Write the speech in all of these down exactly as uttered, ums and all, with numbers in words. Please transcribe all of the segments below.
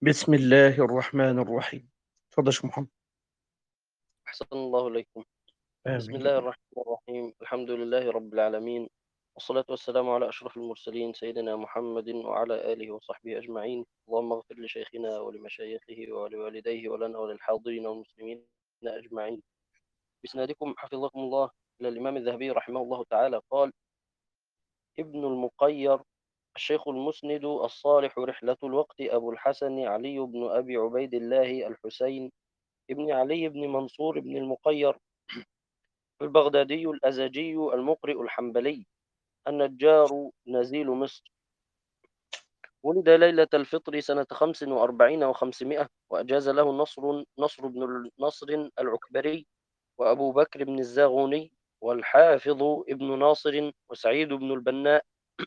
بسم الله الرحمن الرحيم. اتفضل يا شيخ محمد. أحسن الله إليكم. بسم آمين يا الله رب. الرحمن الرحيم، الحمد لله رب العالمين، والصلاة والسلام على أشرف المرسلين سيدنا محمد وعلى آله وصحبه أجمعين. اللهم اغفر لشيخنا ولمشايخه ولوالديه ولنا وللحاضرين والمسلمين أجمعين. بإسنادكم حفظكم الله إلى الإمام الذهبي رحمه الله تعالى قال: ابن المقير الشيخ المسند الصالح رحلة الوقت أبو الحسن علي بن أبي عبيد الله الحسين ابن علي بن منصور بن المقير البغدادي الأزجي المقرئ الحنبلي النجار نزيل مصر. ولد ليلة الفطر سنة خمس وأربعين وخمسمائة، وأجاز له نصر نصر بن نصر العكبري، وأبو بكر بن الزاغوني، والحافظ ابن ناصر، وسعيد بن البناء،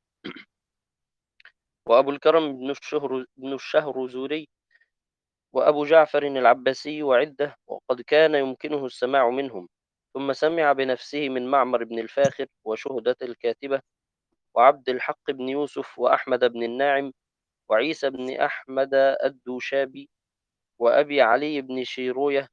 وأبو الكرم بن الشهر بن الشهرزوري، وأبو جعفر العباسي، وعدة، وقد كان يمكنه السماع منهم. ثم سمع بنفسه من معمر بن الفاخر وشهدة الكاتبة وعبد الحق بن يوسف وأحمد بن الناعم وعيسى بن أحمد الدوشابي وأبي علي بن شيروية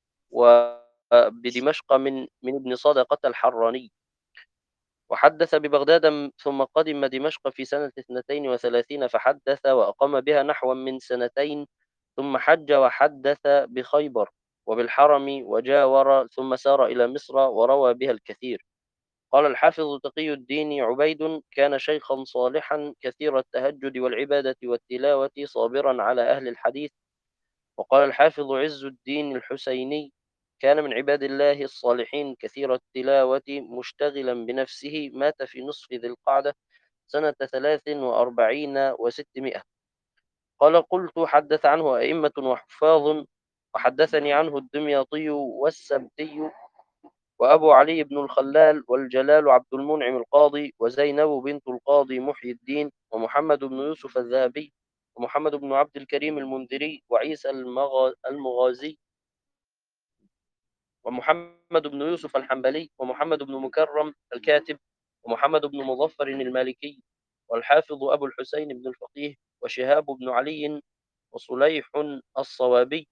وبدمشق من من ابن صدقة الحراني. وحدث ببغداد م- ثم قدم دمشق في سنة اثنتين وثلاثين فحدث وأقام بها نحوا من سنتين، ثم حج وحدث بخيبر وبالحرم وجاور، ثم سار إلى مصر وروى بها الكثير. قال الحافظ تقي الدين عبيد: كان شيخا صالحا كثير التهجد والعبادة والتلاوة صابرا على أهل الحديث. وقال الحافظ عز الدين الحسيني: كان من عباد الله الصالحين كثير التلاوة مشتغلا بنفسه، مات في نصف ذي القعدة سنة ثلاث وأربعين وستمائة. قال: قلت: حدث عنه أئمة وحفاظ، وحدثني عنه الدمياطي والسبتي وأبو علي بن الخلال والجلال عبد المنعم القاضي وزينب بنت القاضي محيي الدين ومحمد بن يوسف الذهبي ومحمد بن عبد الكريم المنذري وعيسى المغا- المغازي ومحمد بن يوسف الحنبلي ومحمد بن مكرم الكاتب ومحمد بن مظفر المالكي والحافظ أبو الحسين بن الفقيه وشهاب بن علي وصليح الصوابي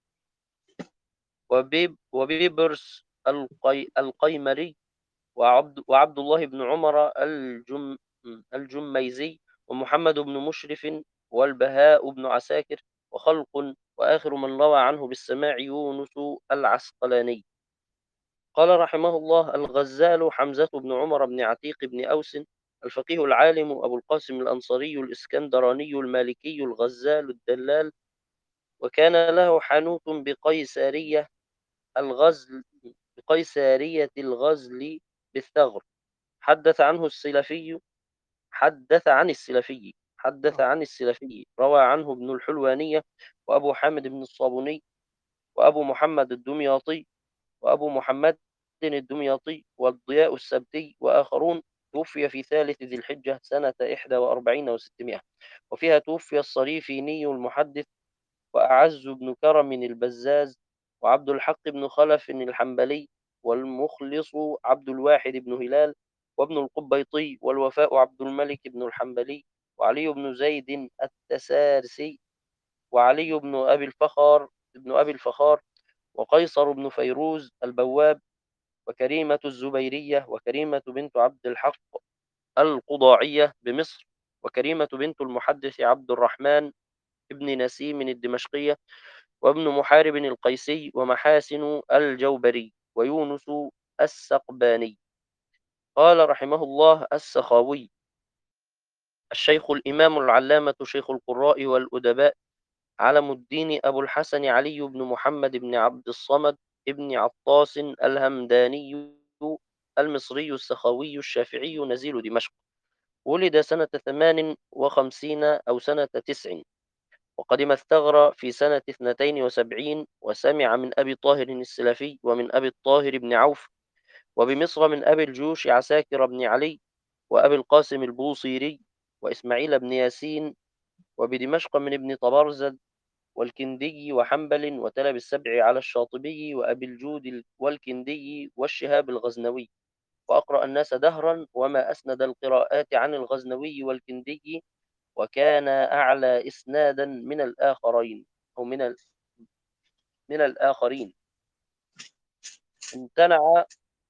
وبيب وبيبرس القي القيمري وعبد, وعبد الله بن عمر الجم الجميزي ومحمد بن مشرف والبهاء بن عساكر وخلق. وآخر من روى عنه بالسماع يونس العسقلاني. قال رحمه الله: الغزال حمزة بن عمر بن عتيق بن أوس الفقيه العالم أبو القاسم الأنصاري الإسكندراني المالكي الغزال الدلال، وكان له حانوت بقيسارية الغزل بقيسارية الغزل بالثغر. حدث عنه السلفي حدث عن السلفي حدث عن السلفي روى عنه ابن الحلوانية وأبو حامد بن الصابوني وأبو محمد الدمياطي وأبو محمد الدمياطي والضياء السبتي وآخرون. توفي في ثالث ذي الحجة سنة إحدى وأربعين وستمائة، وفيها توفي الصريفيني المحدث وأعز بن كرم البزاز وعبد الحق بن خلف الحنبلي والمخلص عبد الواحد بن هلال وابن القبيطي والوفاء عبد الملك بن الحنبلي وعلي بن زيد التسارسي وعلي بن أبي الفخار ابن أبي الفخار وقيصر بن فيروز البواب وكريمة الزبيرية وكريمة بنت عبد الحق القضاعية بمصر وكريمة بنت المحدث عبد الرحمن ابن نسيم الدمشقية وابن محارب القيسي ومحاسن الجوبري ويونس السقباني. قال رحمه الله السخاوي: الشيخ الإمام العلامة شيخ القراء والأدباء علم الدين أبو الحسن علي بن محمد بن عبد الصمد ابن عطاس الهمداني المصري السخاوي الشافعي نزيل دمشق. ولد سنة ثمان وخمسين أو سنة تسع، وقدم الثغر في سنة اثنتين وسبعين، وسمع من أبي طاهر السلفي ومن أبي الطاهر بن عوف، وبمصر من أبي الجوش عساكر بن علي وأبي القاسم البوصيري وإسماعيل بن ياسين، وبدمشق من ابن طبرزد والكندي وحنبل وتلب السبع على الشاطبي وأبي الجود والكندي والشهاب الغزنوي. وأقرأ الناس دهرا، وما أسند القراءات عن الغزنوي والكندي وكان أعلى إسنادا من الآخرين أو من ال... من الآخرين امتنع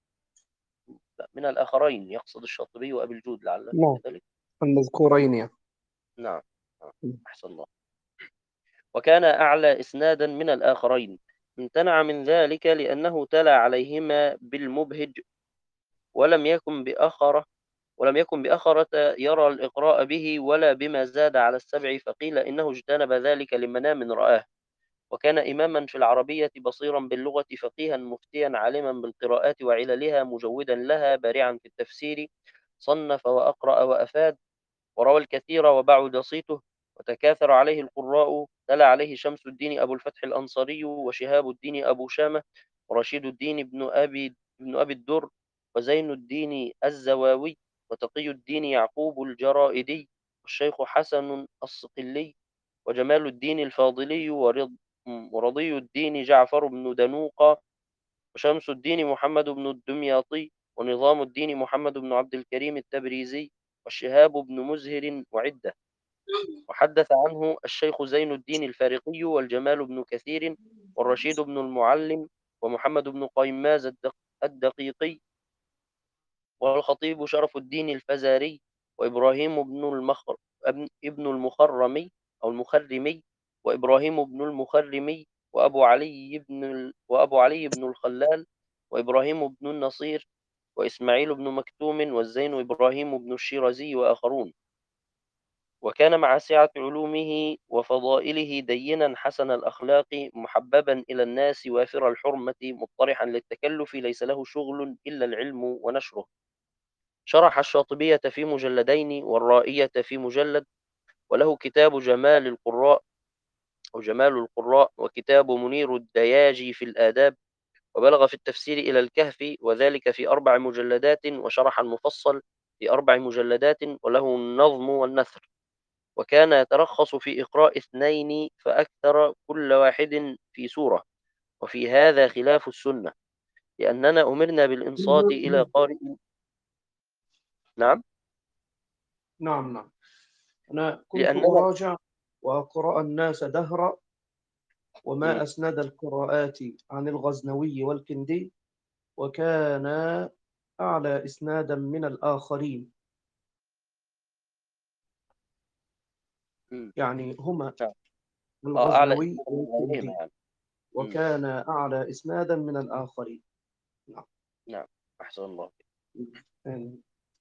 لا، من الآخرين يقصد الشاطبي وأبي الجود لعله نعم، كذلك. المذكورين يعني. نعم. نعم. أحسن الله. وكان أعلى إسنادا من الآخرين امتنع من ذلك لأنه تلا عليهما بالمبهج ولم يكن بأخرة ولم يكن بأخرة يرى الإقراء به ولا بما زاد على السبع، فقيل إنه اجتنب ذلك لمنام رآه. وكان إماما في العربية بصيرا باللغة فقيها مفتيا عالما بالقراءات وعللها مجودا لها بارعا في التفسير، صنف وأقرأ وأفاد وروى الكثير وبعد صيته وتكاثر عليه القراء. تلا عليه شمس الدين أبو الفتح الأنصاري وشهاب الدين أبو شامة ورشيد الدين بن أبي بن أبي الدر وزين الدين الزواوي وتقي الدين يعقوب الجرائدي والشيخ حسن الصقلي وجمال الدين الفاضلي ورض ورضي الدين جعفر بن دنوقة وشمس الدين محمد بن الدمياطي ونظام الدين محمد بن عبد الكريم التبريزي والشهاب بن مزهر وعدة. وحدث عنه الشيخ زين الدين الفارقي والجمال بن كثير والرشيد بن المعلم ومحمد بن قيماز الدق- الدقيقي والخطيب شرف الدين الفزاري وإبراهيم بن المخر ابن ابن المخرمي أو المخرمي وإبراهيم بن المخرمي وأبو علي بن ال... وأبو علي بن الخلال وإبراهيم بن النصير وإسماعيل بن مكتوم والزين إبراهيم بن الشيرازي وآخرون. وكان مع سعة علومه وفضائله دينا حسن الأخلاق محببا إلى الناس وافر الحرمة مطرحا للتكلف ليس له شغل إلا العلم ونشره. شرح الشاطبية في مجلدين والرائية في مجلد، وله كتاب جمال القراء أو جمال القراء وكتاب منير الدياجي في الآداب، وبلغ في التفسير إلى الكهف وذلك في أربع مجلدات، وشرح المفصل في أربع مجلدات وله النظم والنثر. وكان يترخص في إقراء اثنين فأكثر كل واحد في سورة، وفي هذا خلاف السنة لأننا أمرنا بالإنصات إلى قارئ. نعم. نعم نعم. أنا كنت لأننا أراجع وأقرأ الناس دهرا، وما مم. أسند القراءات عن الغزنوي والكندي، وكان أعلى إسنادا من الآخرين. مم. يعني هما نعم. آه، أعلى الغزنوي إسنادا من غيرهما والكندي، يعني. مم. وكان أعلى إسنادا من الآخرين. نعم. نعم. أحسن الله. يعني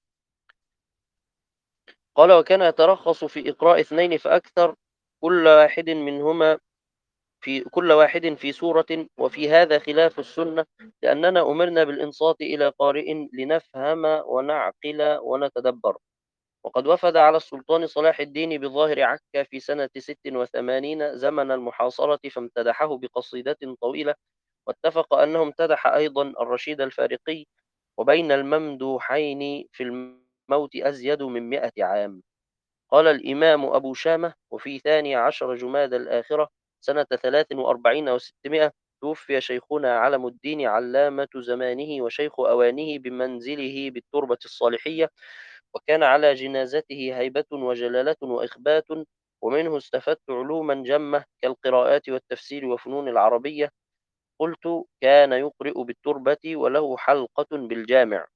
قال وكان يترخص في إقراء اثنين فأكثر كل واحد منهما في كل واحد في سورة، وفي هذا خلاف السنة لأننا أمرنا بالإنصات إلى قارئ لنفهم ونعقل ونتدبر. وقد وفد على السلطان صلاح الدين بظاهر عكا في سنة ست وثمانين زمن المحاصرة فامتدحه بقصيدة طويلة، واتفق أنه امتدح أيضا الرشيد الفارقي، وبين الممدوحين في الموت أزيد من مئة عام. قال الإمام أبو شامة وفي ثاني عشر جماد الآخرة سنة ثلاث وأربعين وستمائة توفي شيخنا علم الدين علامة زمانه وشيخ أوانه بمنزله بالتربة الصالحية، وكان على جنازته هيبة وجلالة وإخبات، ومنه استفدت علوما جمة كالقراءات والتفسير وفنون العربية. قلت كان يقرئ بالتربة وله حلقة بالجامع.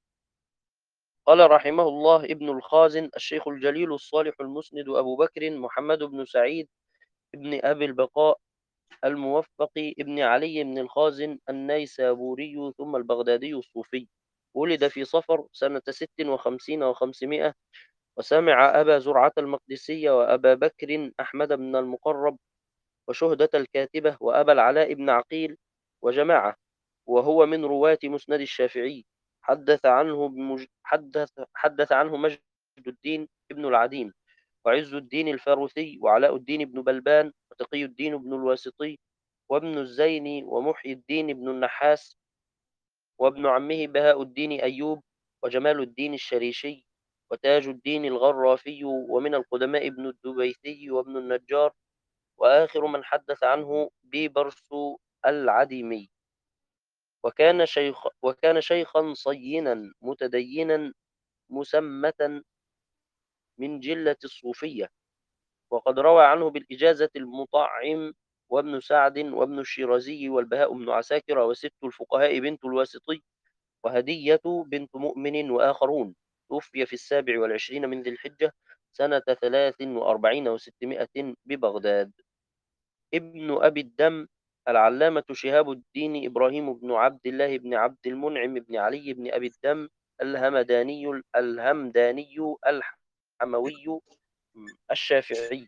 قال رحمه الله ابن الخازن الشيخ الجليل الصالح المسند أبو بكر محمد بن سعيد ابن أبي البقاء الموفق ابن علي بن الخازن النيسابوري ثم البغدادي الصوفي، ولد في صفر سنة ست وخمسين وخمسمائة، وسمع أبا زرعة المقدسي وأبا بكر أحمد بن المقرب وشهدة الكاتبة وأبا العلاء بن عقيل وجماعة، وهو من رواة مسند الشافعي. حدث عنه بمج... حدث حدث عنه مجد الدين ابن العديم وعز الدين الفاروثي وعلاء الدين بن بلبان وتقي الدين بن الواسطي وابن الزين ومحيي الدين بن النحاس وابن عمه بهاء الدين أيوب وجمال الدين الشريشي وتاج الدين الغرافي، ومن القدماء ابن الدبيثي وابن النجار، وآخر من حدث عنه بيبرس العديمي. وكان شيخ وكان شيخا صينا متدينا مسمة من جلة الصوفية، وقد روى عنه بالإجازة المطعم وابن سعد وابن الشيرازي والبهاء بن عساكر وست الفقهاء بنت الواسطي وهدية بنت مؤمن وآخرون. توفي في السابع والعشرين من ذي الحجة سنة ثلاث وأربعين وستمائة ببغداد. ابن أبي الدم العلامة شهاب الدين إبراهيم بن عبد الله بن عبد المنعم بن علي بن أبي الدم الهمداني الهمداني الحموي الشافعي.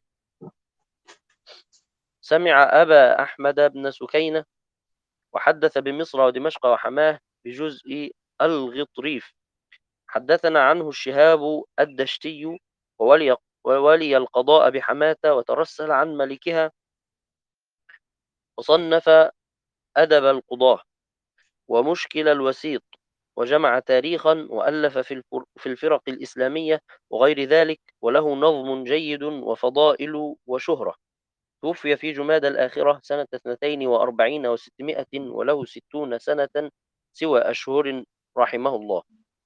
سمع أبا أحمد بن سكينة وحدث بمصر ودمشق وحماه بجزء الغطريف. حدثنا عنه الشهاب الدشتي وولي, وولي القضاء بحماة وترسل عن ملكها وصنف أدب القضاة ومشكل الوسيط وجمع تاريخا وألف في في الفرق الإسلامية وغير ذلك، وله نظم جيد وفضائل وشهرة. توفي في جماد الآخرة سنة اثنتين وأربعين وستمائة وله ستون سنة سوى أشهر رحمه الله.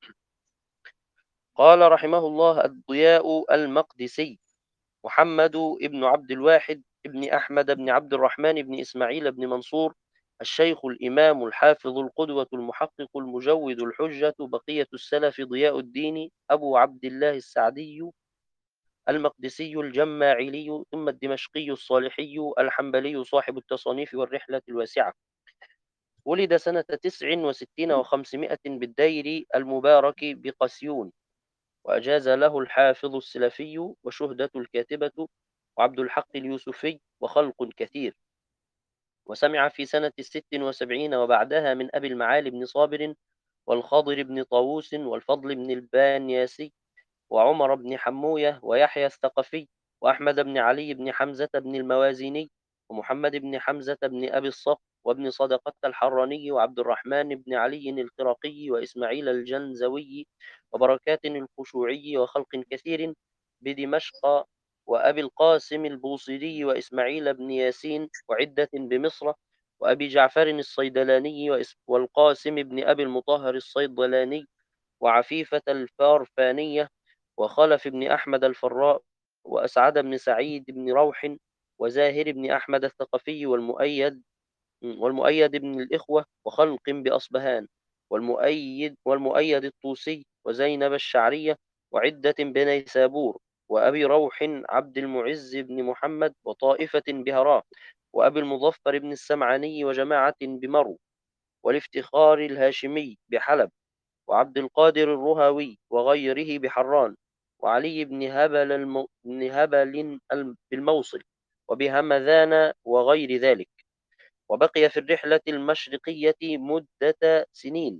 قال رحمه الله الضياء المقدسي محمد ابن عبد الواحد ابن أحمد بن عبد الرحمن بن إسماعيل بن منصور الشيخ الإمام الحافظ القدوة المحقق المجود الحجة بقية السلف ضياء الدين أبو عبد الله السعدي المقدسي الجماعلي ثم الدمشقي الصالحي الحنبلي صاحب التصانيف والرحلة الواسعة. ولد سنة تسع وستين وخمسمائة بالدير المبارك بقسيون، وأجاز له الحافظ السلفي وشهدة الكاتبة وعبد الحق اليوسفي وخلق كثير. وسمع في سنة ست وسبعين وبعدها من أبي المعالي بن صابر والخضر بن طاووس والفضل بن البانياسي وعمر بن حموية ويحيى الثقفي وأحمد بن علي بن حمزة بن الموازيني ومحمد بن حمزة بن أبي الصق وابن صدقة الحراني وعبد الرحمن بن علي الخرقي وإسماعيل الجنزوي وبركات الخشوعي وخلق كثير بدمشق وأبي القاسم البوصيري وإسماعيل بن ياسين وعدة بمصر وأبي جعفر الصيدلاني والقاسم بن أبي المطهر الصيدلاني وعفيفة الفارفانية وخلف بن أحمد الفراء وأسعد بن سعيد بن روح وزاهر بن أحمد الثقفي والمؤيد والمؤيد بن الإخوة وخلق بأصبهان والمؤيد والمؤيد الطوسي وزينب الشعرية وعدة بنيسابور وأبي روح عبد المعز بن محمد وطائفة بهراء وأبي المظفر بن السمعاني وجماعة بمرو والافتخار الهاشمي بحلب وعبد القادر الرهوي وغيره بحران وعلي بن هبل, الم... بن هبل بالموصل وبهمذان وغير ذلك. وبقي في الرحلة المشرقية مدة سنين.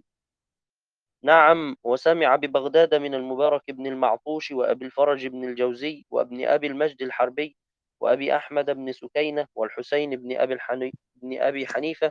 نعم. وسمع ببغداد من المبارك بن المعطوش وأبي الفرج بن الجوزي وابن أبي المجد الحربي وأبي أحمد بن سكينة والحسين بن أبي, الحني... بن أبي حنيفة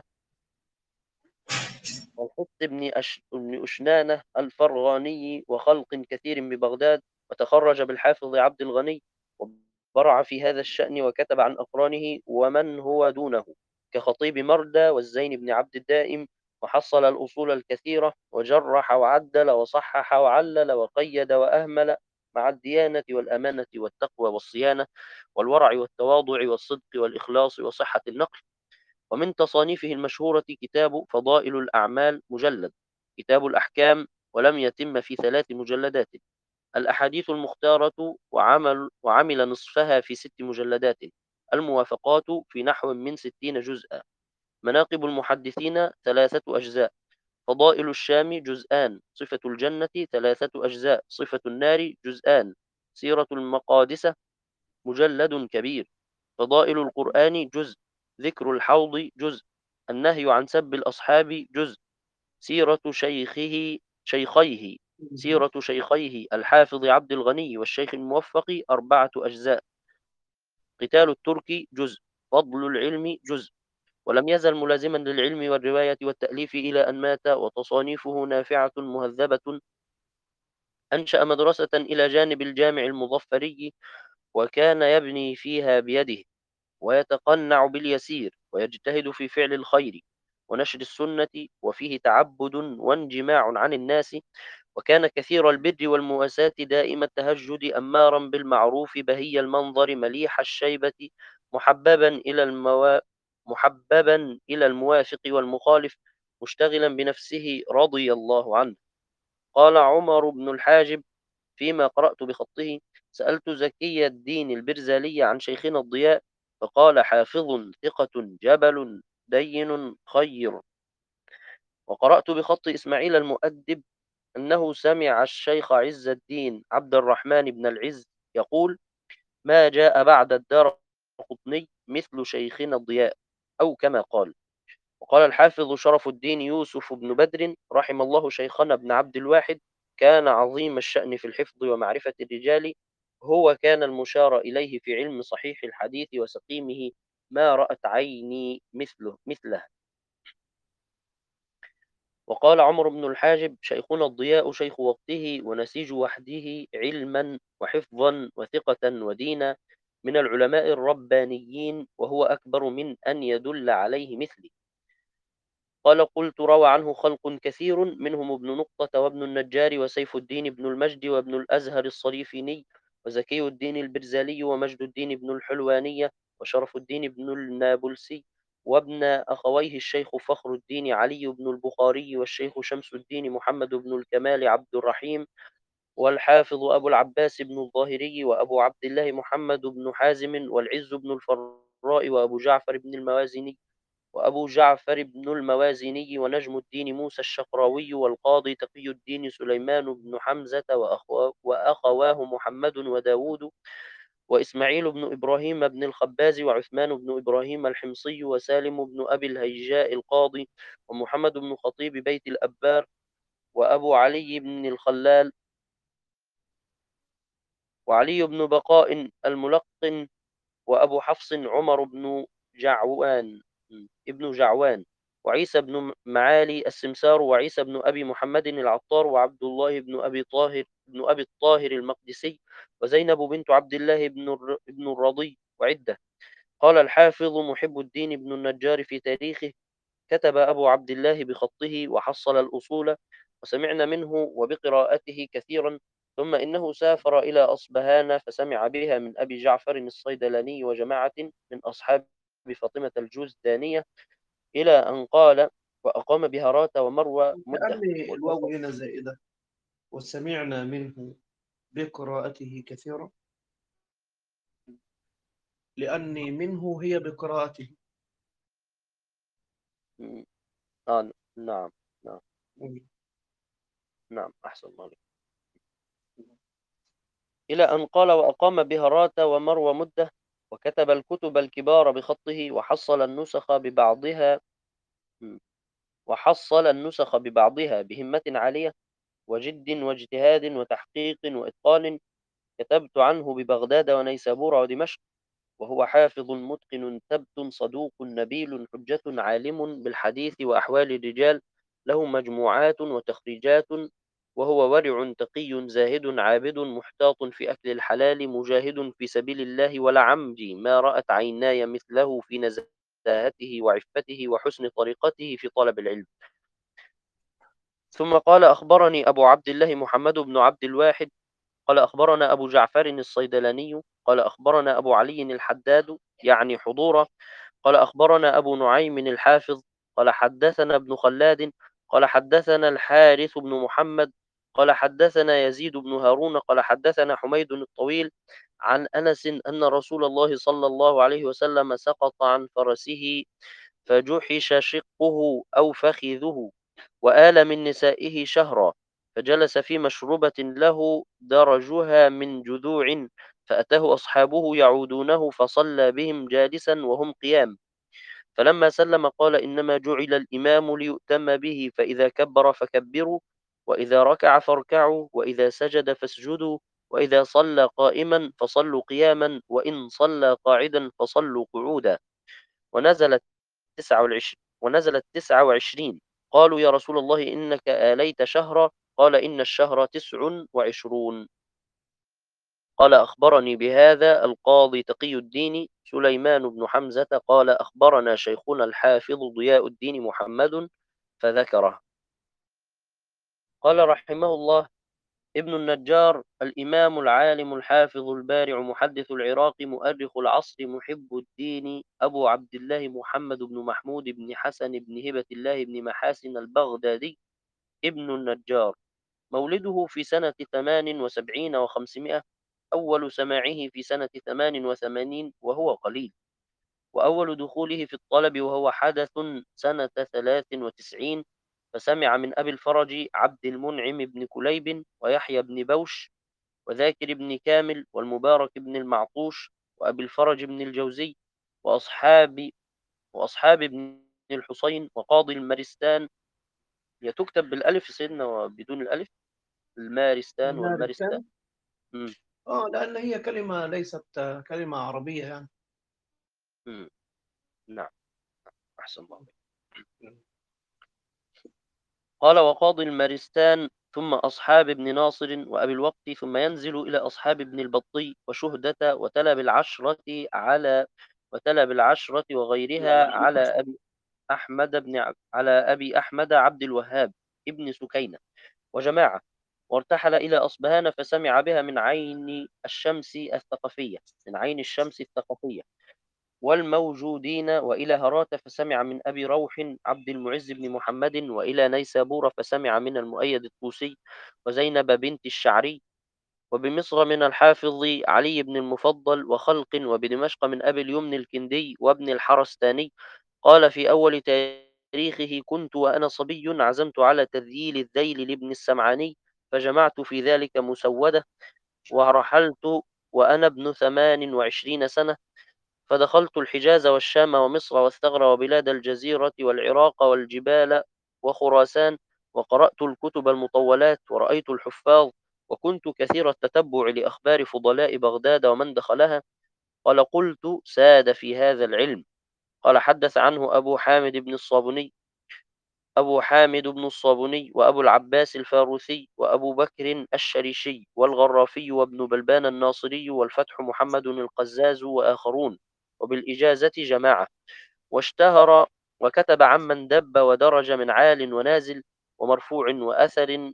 والحط بن, أش... بن أشنانة الفرغاني وخلق كثير ببغداد. وتخرج بالحافظ عبد الغني وبرع في هذا الشأن وكتب عن أقرانه ومن هو دونه كخطيب مردى والزين بن عبد الدائم وحصل الأصول الكثيرة وجرح وعدل وصحح وعلل وقيد وأهمل مع الديانة والأمانة والتقوى والصيانة والورع والتواضع والصدق والإخلاص وصحة النقل. ومن تصانيفه المشهورة كتاب فضائل الأعمال مجلد، كتاب الأحكام ولم يتم في ثلاث مجلدات، الأحاديث المختارة وعمل, وعمل نصفها في ست مجلدات، الموافقات في نحو من ستين جزءا، مناقب المحدثين ثلاثة أجزاء، فضائل الشام جزءان، صفة الجنة ثلاثة أجزاء، صفة النار جزءان، سيرة المقادسة مجلد كبير، فضائل القرآن جزء، ذكر الحوض جزء، النهي عن سب الأصحاب جزء، سيرة شيخه شيخيه سيرة شيخيه الحافظ عبد الغني والشيخ الموفق أربعة أجزاء، قتال الترك جزء، فضل العلم جزء. ولم يزل ملازما للعلم والرواية والتأليف إلى أن مات، وتصانيفه نافعة مهذبة. أنشأ مدرسة إلى جانب الجامع المظفري وكان يبني فيها بيده ويتقنع باليسير ويجتهد في فعل الخير ونشر السنة، وفيه تعبد وانجماع عن الناس وكان كثير البر والمواساة دائم التهجد أمارا بالمعروف بهي المنظر مليح الشيبة محببا إلى الموا... محببا إلى الموافق والمخالف مشتغلا بنفسه رضي الله عنه. قال عمر بن الحاجب فيما قرأت بخطه: سألت زكي الدين البرزالي عن شيخنا الضياء فقال: حافظ ثقة جبل دين خير. وقرأت بخط إسماعيل المؤدب أنه سمع الشيخ عز الدين عبد الرحمن بن العز يقول: ما جاء بعد الدارقطني مثل شيخنا الضياء، أو كما قال. وقال الحافظ شرف الدين يوسف بن بدر رحم الله شيخنا ابن عبد الواحد: كان عظيم الشأن في الحفظ ومعرفة الرجال، هو كان المشار إليه في علم صحيح الحديث وسقيمه، ما رأت عيني مثله مثله. وقال عمر بن الحاجب: شيخنا الضياء شيخ وقته ونسيج وحده علما وحفظا وثقة ودينا، من العلماء الربانيين، وهو أكبر من أن يدل عليه مثلي. قال: قلت: روى عنه خلق كثير، منهم ابن نقطة وابن النجار وسيف الدين بن المجد وابن الأزهر الصريفيني وزكي الدين البرزالي ومجد الدين بن الحلوانية وشرف الدين بن النابلسي وابن أخويه الشيخ فخر الدين علي بن البخاري والشيخ شمس الدين محمد بن الكمال عبد الرحيم والحافظ أبو العباس بن الظاهري وأبو عبد الله محمد بن حازم والعز بن الفراء وأبو جعفر بن الموازني وأبو جعفر بن الموازني ونجم الدين موسى الشقراوي والقاضي تقي الدين سليمان بن حمزة وأخواه, وأخواه محمد وداود وإسماعيل بن إبراهيم بن الخباز وعثمان بن إبراهيم الحمصي وسالم بن أبي الهيجاء القاضي ومحمد بن خطيب بيت الأبار وأبو علي بن الخلال وعلي بن بقاء الملقن وأبو حفص عمر بن جعوان ابن جعوان وعيسى بن معالي السمسار وعيسى بن أبي محمد العطار وعبد الله بن أبي طاهر بن أبي الطاهر المقدسي وزينب بنت عبد الله بن الر- بن الرضي وعدة. قال الحافظ محب الدين بن النجار في تاريخه: كتب أبو عبد الله بخطه وحصل الأصول، وسمعنا منه وبقراءته كثيرا، ثم إنه سافر إلى أصبهان فسمع بها من أبي جعفر الصيدلاني وجماعة من أصحاب فاطمة الجوزدانية، إلى أن قال: وأقام بهارات ومروى مدة. كأن الواو والبصر. هنا زائدة، وسمعنا منه بقراءته كثيرا، لأني منه هي بقراءته. م- آه نعم. نعم. نعم أحسن الله عليك. إلى أن قال: وأقام بهارات ومروى مدة، وكتب الكتب الكبار بخطه، وحصل النسخ ببعضها م، وحصل النسخ ببعضها بهمة عالية وجد واجتهاد وتحقيق وإتقان. كتبت عنه ببغداد ونيسابور ودمشق، وهو حافظ متقن ثبت صدوق نبيل حجة عالم بالحديث وأحوال الرجال، له مجموعات وتخريجات، وهو ورع تقي زاهد عابد محتاط في أكل الحلال مجاهد في سبيل الله، ولعمري ما رأت عيناي مثله في نزاهته وعفته وحسن طريقته في طلب العلم. ثم قال: أخبرني أبو عبد الله محمد بن عبد الواحد قال: أخبرنا أبو جعفر الصيدلاني قال: أخبرنا أبو علي الحداد يعني حضوره قال: أخبرنا أبو نعيم الحافظ قال: حدثنا ابن خلاد قال: حدثنا الحارث بن محمد قال: حدثنا يزيد بن هارون قال: حدثنا حميد الطويل عن أنس أن رسول الله صلى الله عليه وسلم سقط عن فرسه فجحش شقه أو فخذه، وآل من نسائه شهرا، فجلس في مشربة له درجها من جذوع، فأتاه أصحابه يعودونه فصلى بهم جالسا وهم قيام، فلما سلم قال: إنما جعل الإمام ليؤتم به، فإذا كبر فكبروا، وإذا ركع فاركعوا، وإذا سجد فاسجدوا، وإذا صلى قائما فصلوا قياما، وإن صلى قاعدا فصلوا قعودا. ونزلت تسعة والعشرين ونزلت تسعة وعشرين. قالوا: يا رسول الله إنك آليت شهرا. قال: إن الشهر تسع وعشرون. قال: أخبرني بهذا القاضي تقي الدين سليمان بن حمزة قال: أخبرنا شيخنا الحافظ ضياء الدين محمد، فذكره. قال رحمه الله: ابن النجار الإمام العالم الحافظ البارع محدث العراق مؤرخ العصر محب الدين أبو عبد الله محمد بن محمود بن حسن بن هبة الله بن محاسن البغدادي ابن النجار، مولده في سنة ثمان وسبعين وخمسمائة، أول سماعه في سنة ثمان وثمانين وهو قليل، وأول دخوله في الطلب وهو حدث سنة ثلاث وتسعين، فسمع من أبي الفرج عبد المنعم بن كليب ويحيى بن بوش وذاكر بن كامل والمبارك بن المعطوش وأبي الفرج بن الجوزي وأصحاب وأصحاب ابن الحسين وقاضي المارستان. هي تكتب بالألف سيدنا وبدون الألف، المارستان والمارستان. المارستان. مم. اه، لأن هي كلمة ليست آه، كلمة عربية يعني. مم. نعم. أحسن الله عليك. قال: وقاضي المارستان، ثم أصحاب ابن ناصر وأبي الوقت، ثم ينزل إلى أصحاب ابن البطي وشهدة وتلا بالعشرة على وتلا بالعشرة وغيرها على أبي أحمد بن ع- على أبي أحمد عبد الوهاب ابن سكينة وجماعة، وارتحل إلى أصبهان فسمع بها من عين الشمس الثقفية من عين الشمس الثقفية والموجودين، وإلى هرات فسمع من أبي روح عبد المعز بن محمد، وإلى نيسابور فسمع من المؤيد الطوسي وزينب بنت الشعري، وبمصر من الحافظ علي بن المفضل وخلق، وبدمشق من أبي اليمن الكندي وابن الحرستاني. قال في أول تاريخه: كنت وأنا صبي عزمت على تذييل الذيل لابن السمعاني، فجمعت في ذلك مسودة، ورحلت وأنا ابن ثمان وعشرين سنة، فدخلت الحجاز والشام ومصر والثغر وبلاد الجزيرة والعراق والجبال وخراسان، وقرأت الكتب المطولات ورأيت الحفاظ، وكنت كثير التتبع لأخبار فضلاء بغداد ومن دخلها. قال: قلت: ساد في هذا العلم. قال: حدث عنه أبو حامد بن الصابوني أبو حامد بن الصابوني وأبو العباس الفاروسي وأبو بكر الشريشي والغرافي وابن بلبان الناصري والفتح محمد القزاز وآخرون، وبالإجازة جماعة، واشتهر، وكتب عمن دب ودرج من عال ونازل ومرفوع وأثر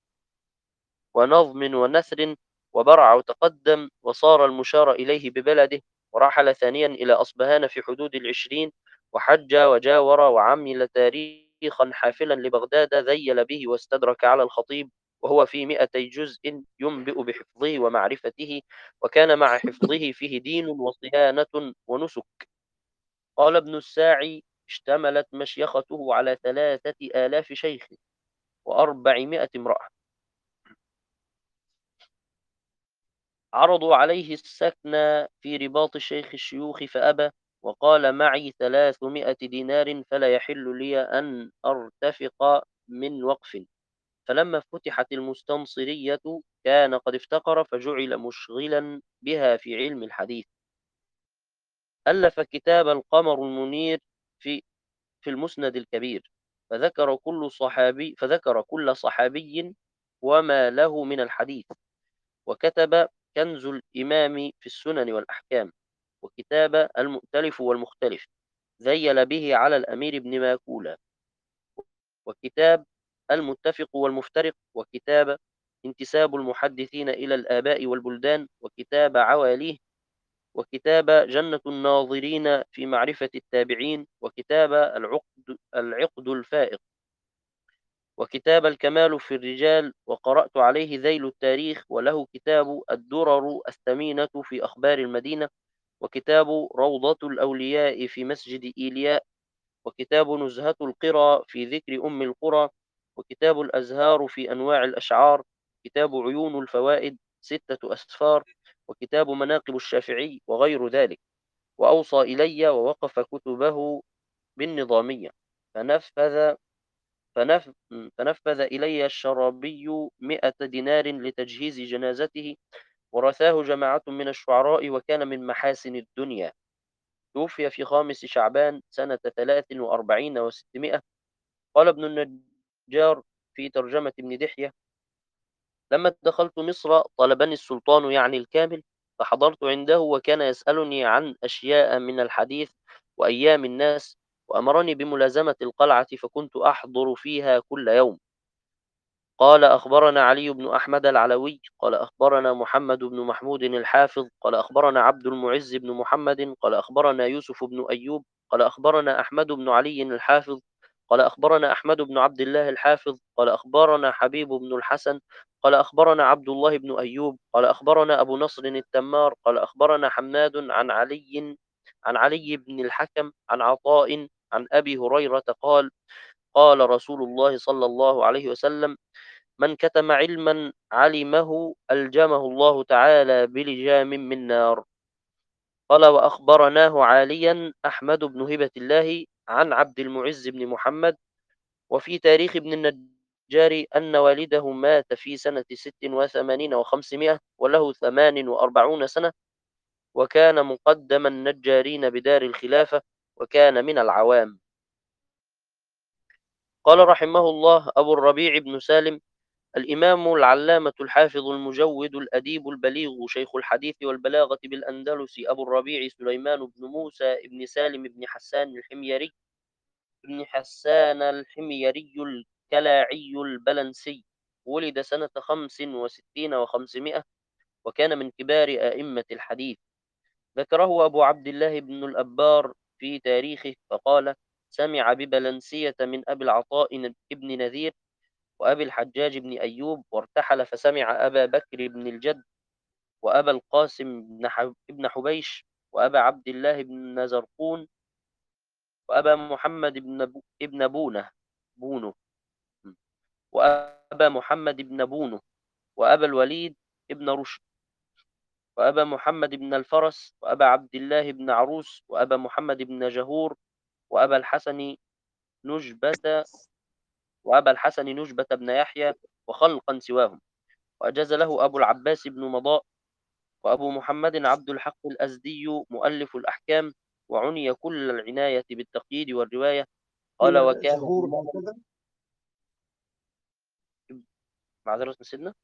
ونظم ونثر، وبرع وتقدم، وصار المشار إليه ببلده، ورحل ثانيا إلى أصبهان في حدود العشرين، وحج وجاور وعمل تاريخا حافلا لبغداد ذيل به واستدرك على الخطيب، وهو في مئتي جزء ينبئ بحفظه ومعرفته، وكان مع حفظه فيه دين وصيانة ونسك. قال ابن الساعي: اشتملت مشيخته على ثلاثة آلاف شيخ وأربعمائة امرأة، عرضوا عليه السكن في رباط شيخ الشيوخ فأبى، وقال: معي ثلاثمائة دينار فلا يحل لي أن أرتفق من وقف. فلما فتحت المستنصرية كان قد افتقر، فجعل مشغلا بها في علم الحديث. ألف كتاب القمر المنير في في المسند الكبير، فذكر كل صحابي فذكر كل صحابي وما له من الحديث، وكتب كنز الإمام في السنن والأحكام، وكتاب المؤتلف والمختلف ذيل به على الأمير بن ماكولة، وكتاب المتفق والمفترق، وكتاب انتساب المحدثين إلى الآباء والبلدان، وكتاب عواليه، وكتاب جنة الناظرين في معرفة التابعين، وكتاب العقد العقد الفائق، وكتاب الكمال في الرجال، وقرأت عليه ذيل التاريخ، وله كتاب الدرر الثمينة في أخبار المدينة، وكتاب روضة الأولياء في مسجد إيلياء، وكتاب نزهة القرى في ذكر أم القرى، وكتاب الأزهار في أنواع الأشعار، كتاب عيون الفوائد ستة أسفار، وكتاب مناقب الشافعي وغير ذلك. وأوصى إلي ووقف كتبه بالنظامية، فنفذ فنف فنفذ إلي الشرابي مئة دينار لتجهيز جنازته، ورثاه جماعة من الشعراء، وكان من محاسن الدنيا. توفي في خامس شعبان سنة ثلاث وأربعين وستمائة. قال ابن النجار في ترجمة ابن دحية: لما دخلت مصر طلبني السلطان يعني الكامل، فحضرت عنده، وكان يسألني عن أشياء من الحديث وأيام الناس، وأمرني بملازمة القلعة، فكنت أحضر فيها كل يوم. قال أخبرنا علي بن أحمد العلوي قال أخبرنا محمد بن محمود الحافظ قال أخبرنا عبد المعز بن محمد قال أخبرنا يوسف بن أيوب قال أخبرنا أحمد بن علي الحافظ قال أخبرنا أحمد بن عبد الله الحافظ قال أخبرنا حبيب بن الحسن قال أخبرنا عبد الله بن أيوب قال أخبرنا أبو نصر التمار قال أخبرنا حماد عن علي عن علي بن الحكم عن عطاء عن أبي هريرة قال قال رسول الله صلى الله عليه وسلم: من كتم علما علمه ألجمه الله تعالى بلجام من نار. قال وأخبرناه عاليا أحمد بن هبة الله عن عبد المعز بن محمد وفي تاريخ ابن النجار أن والده مات في سنة ست وثمانين وخمسمائة وله ثمان وأربعون سنة، وكان مقدم النجارين بدار الخلافة، وكان من العوام. قال رحمه الله أبو الربيع بن سالم: الإمام العلامة الحافظ المجود الأديب البليغ شيخ الحديث والبلاغة بالأندلس أبو الربيع سليمان بن موسى بن سالم بن حسان الحميري بن حسان الحميري الكلاعي البلنسي، ولد سنة خمس وستين وخمسمائة، وكان من كبار أئمة الحديث. ذكره أبو عبد الله بن الأبار في تاريخه فقال: سمع ببلنسية من أبي العطاء بن نذير وأبي الحجاج بن أيوب، وارتحل فسمع أبا بكر بن الجد وأبا القاسم بن ح- بن حبيش وأبا عبد الله بن نزرقون وأبا محمد بن بو- ابن بونه بونو وأبا محمد بن بونو وأبا الوليد ابن رشد وأبا محمد بن الفرس وأبا عبد الله بن عروس وأبا محمد بن جهور وأبا الحسن نجبة وأبا الحسن نجبة بن يحيى وخلقا سواهم. وأجاز له أبو العباس بن مضاء وأبو محمد عبد الحق الأزدي مؤلف الأحكام، وعني كل العناية بالتقييد والرواية. قال هي وكان جهور إماما. هكذا. معذرة سيدنا.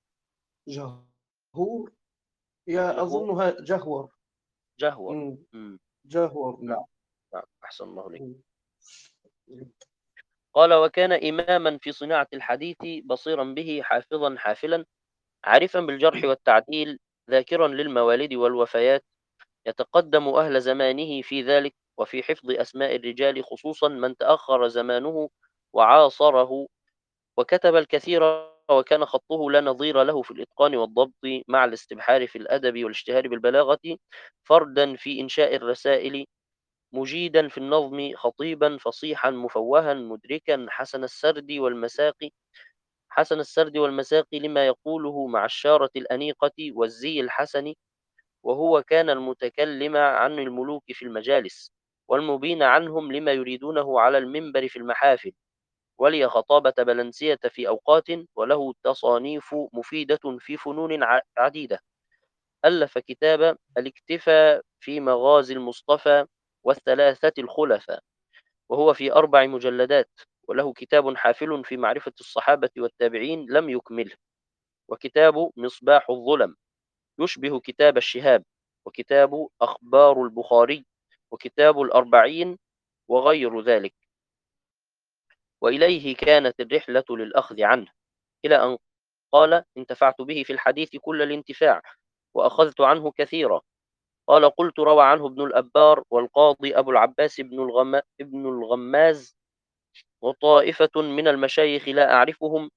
جهور، يا جهور. أظنها جهور. جهور. مم. مم. جهور، نعم. نعم. نعم، أحسن الله لك. مم. مم. قال وكان إماما في صناعة الحديث بصيرا به حافظا حافلا عارفا بالجرح والتعديل ذاكرا للموالد والوفيات، يتقدم أهل زمانه في ذلك وفي حفظ أسماء الرجال، خصوصا من تأخر زمانه وعاصره، وكتب الكثير، وكان خطه لا نظير له في الإتقان والضبط مع الاستبحار في الأدب والاشتهار بالبلاغة، فردا في إنشاء الرسائل، مجيدا في النظم، خطيبا فصيحا مفوها مدركا حسن السرد والمساق حسن السرد والمساق لما يقوله مع الشارة الأنيقة والزي الحسن. وهو كان المتكلم عن الملوك في المجالس، والمبين عنهم لما يريدونه على المنبر في المحافل، ولي خطابة بلنسية في أوقات، وله تصانيف مفيدة في فنون ع- عديدة. ألف كتاب الاكتفاء في مغازي المصطفى والثلاثة الخلفاء، وهو في أربع مجلدات، وله كتاب حافل في معرفة الصحابة والتابعين لم يكمله، وكتاب مصباح الظلم يشبه كتاب الشهاب، وكتاب أخبار البخاري، وكتاب الأربعين، وغير ذلك. وإليه كانت الرحلة للأخذ عنه، إلى أن قال: انتفعت به في الحديث كل الانتفاع، وأخذت عنه كثيرا. قال: قلت روى عنه ابن الأبار والقاضي أبو العباس بن, الغم... ابن الغماز وطائفة من المشايخ لا أعرفهم،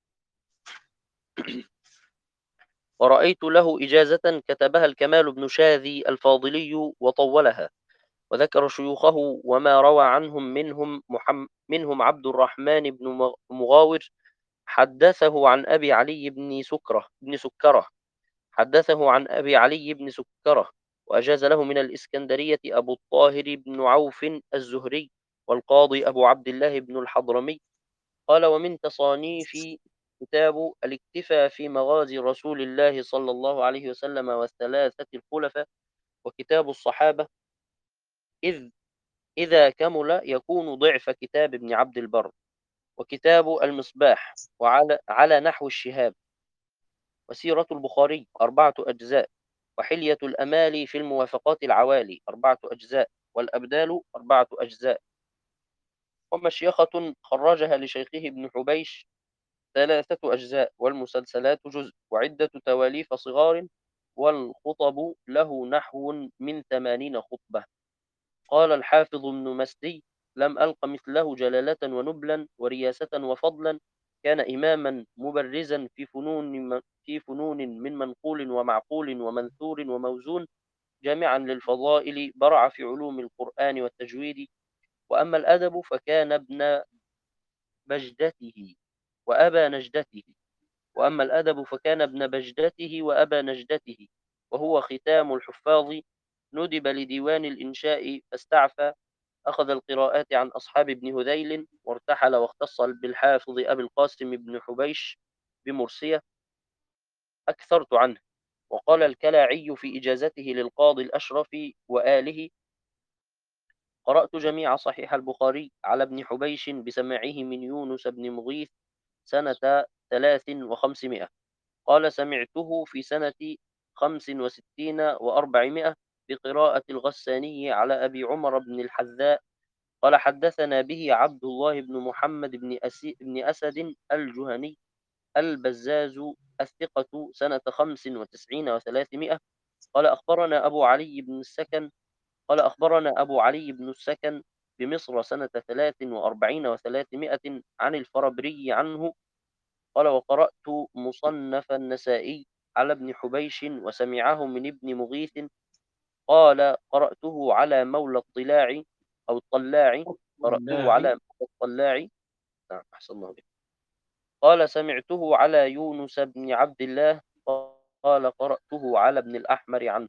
ورأيت له إجازة كتبها الكمال بن شاذي الفاضلي وطولها، وذكر شيوخه وما روى عنهم منهم محم... منهم عبد الرحمن بن مغ- مغاور حدثه عن أبي علي بن سكرة بن سكرة حدثه عن أبي علي بن سكرة، وأجاز له من الإسكندرية أبو الطاهر بن عوف الزهري، والقاضي أبو عبد الله بن الحضرمي. قال: ومن تصانيفي كتاب الاكتفاء في مغازي رسول الله صلى الله عليه وسلم والثلاثة الخلفاء، وكتاب الصحابة، إذ إذا كمل يكون ضعف كتاب ابن عبد البر، وكتاب المصباح، وعلى على نحو الشهاب، وسيرة البخاري أربعة أجزاء، وحلية الأمال في الموافقات العوالي أربعة أجزاء، والأبدال أربعة أجزاء، ومشيخة خرجها لشيخه ابن حبيش ثلاثة أجزاء، والمسلسلات جزء، وعدة تواليف صغار، والخطب له نحو من ثمانين خطبة. قال الحافظ ابن مسدي: لم ألق مثله جلالة ونبلا ورياسة وفضلا. كان إماما مبرزا في فنون في فنون من منقول ومعقول ومنثور وموزون، جامعا للفضائل، برع في علوم القرآن والتجويد. وأما الأدب فكان ابن بجدته وأبا نجدته وأما الأدب فكان ابن بجدته وأبا نجدته، وهو ختام الحفاظ. ندب لديوان الإنشاء فاستعفى. أخذ القراءات عن أصحاب ابن هذيل، وارتحل واختص بالحافظ أبي القاسم بن حبيش بمرسية، أكثرت عنه. وقال الكلاعي في إجازته للقاضي الأشرف وآله: قرأت جميع صحيح البخاري على ابن حبيش بسماعه من يونس بن مغيث سنة ثلاث وخمسمائة. قال سمعته في سنة خمس وستين وأربعمائة بقراءة الغساني على أبي عمر بن الحذاء. قال حدثنا به عبد الله بن محمد بن, أسي بن أسد الجهني البزاز الثقة سنة خمس وتسعين وثلاثمائة. قال أخبرنا أبو علي بن السكن قال أخبرنا أبو علي بن السكن بمصر سنة ثلاث وأربعين وثلاثمائة عن الفربري عنه. قال وقرأت مصنف النسائي على ابن حبيش وسمعه من ابن مغيث. قال قرأته على مولى الطلاع أو الطلاع قرأته على اللاعي. مولى الطلاع. نعم، أحسن الله بك. قال سمعته على يونس بن عبد الله. قال قرأته على ابن الأحمر عنه.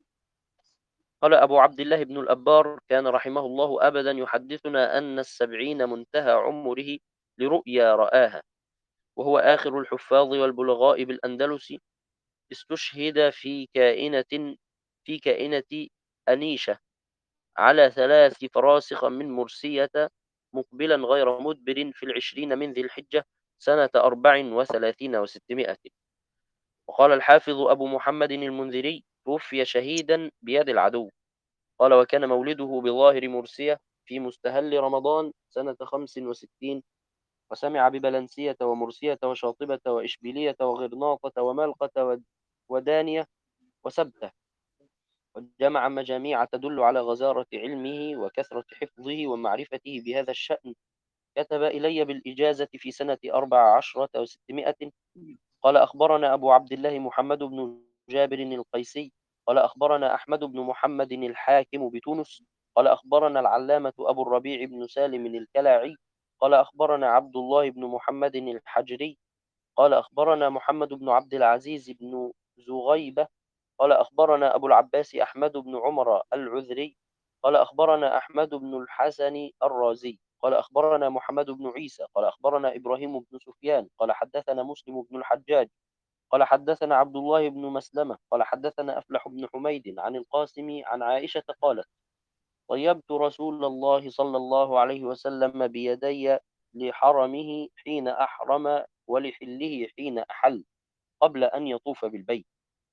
قال أبو عبد الله بن الأبار: كان رحمه الله أبدا يحدثنا أن السبعين منتهى عمره لرؤيا رآها، وهو آخر الحفاظ والبلغاء بالأندلس. استشهد في كائنة في كائنة أنيشة على ثلاث فراسخ من مرسية، مقبلا غير مدبر، في العشرين من ذي الحجة سنة أربع وثلاثين وستمائة. وقال الحافظ أبو محمد المنذري: توفي شهيدا بيد العدو. قال وكان مولده بظاهر مرسية في مستهل رمضان سنة خمس وستين. وسمع ببلنسية ومرسية وشاطبة وإشبيلية وغرناطة وملقة ودانية وسبتة، وجمع مجاميع تدل على غزارة علمه وكثرة حفظه ومعرفته بهذا الشأن. كتب إلي بالإجازة في سنة أربع عشرة وستمائة. قال أخبرنا أبو عبد الله محمد بن جابر القيسي. قال أخبرنا أحمد بن محمد الحاكم بتونس. قال أخبرنا العلامة أبو الربيع بن سالم الكلاعي. قال أخبرنا عبد الله بن محمد الحجري. قال أخبرنا محمد بن عبد العزيز بن زغيبة. قال أخبرنا أبو العباس أحمد بن عمر العذري. قال أخبرنا أحمد بن الحسن الرازي. قال أخبرنا محمد بن عيسى. قال أخبرنا إبراهيم بن سفيان. قال حدثنا مسلم بن الحجاج. قال حدثنا عبد الله بن مسلمة. قال حدثنا أفلح بن حميد عن القاسم عن عائشة قالت: طيبت رسول الله صلى الله عليه وسلم بيدي لحرمه حين أحرم ولحله حين أحل، قبل أن يطوف بالبيت.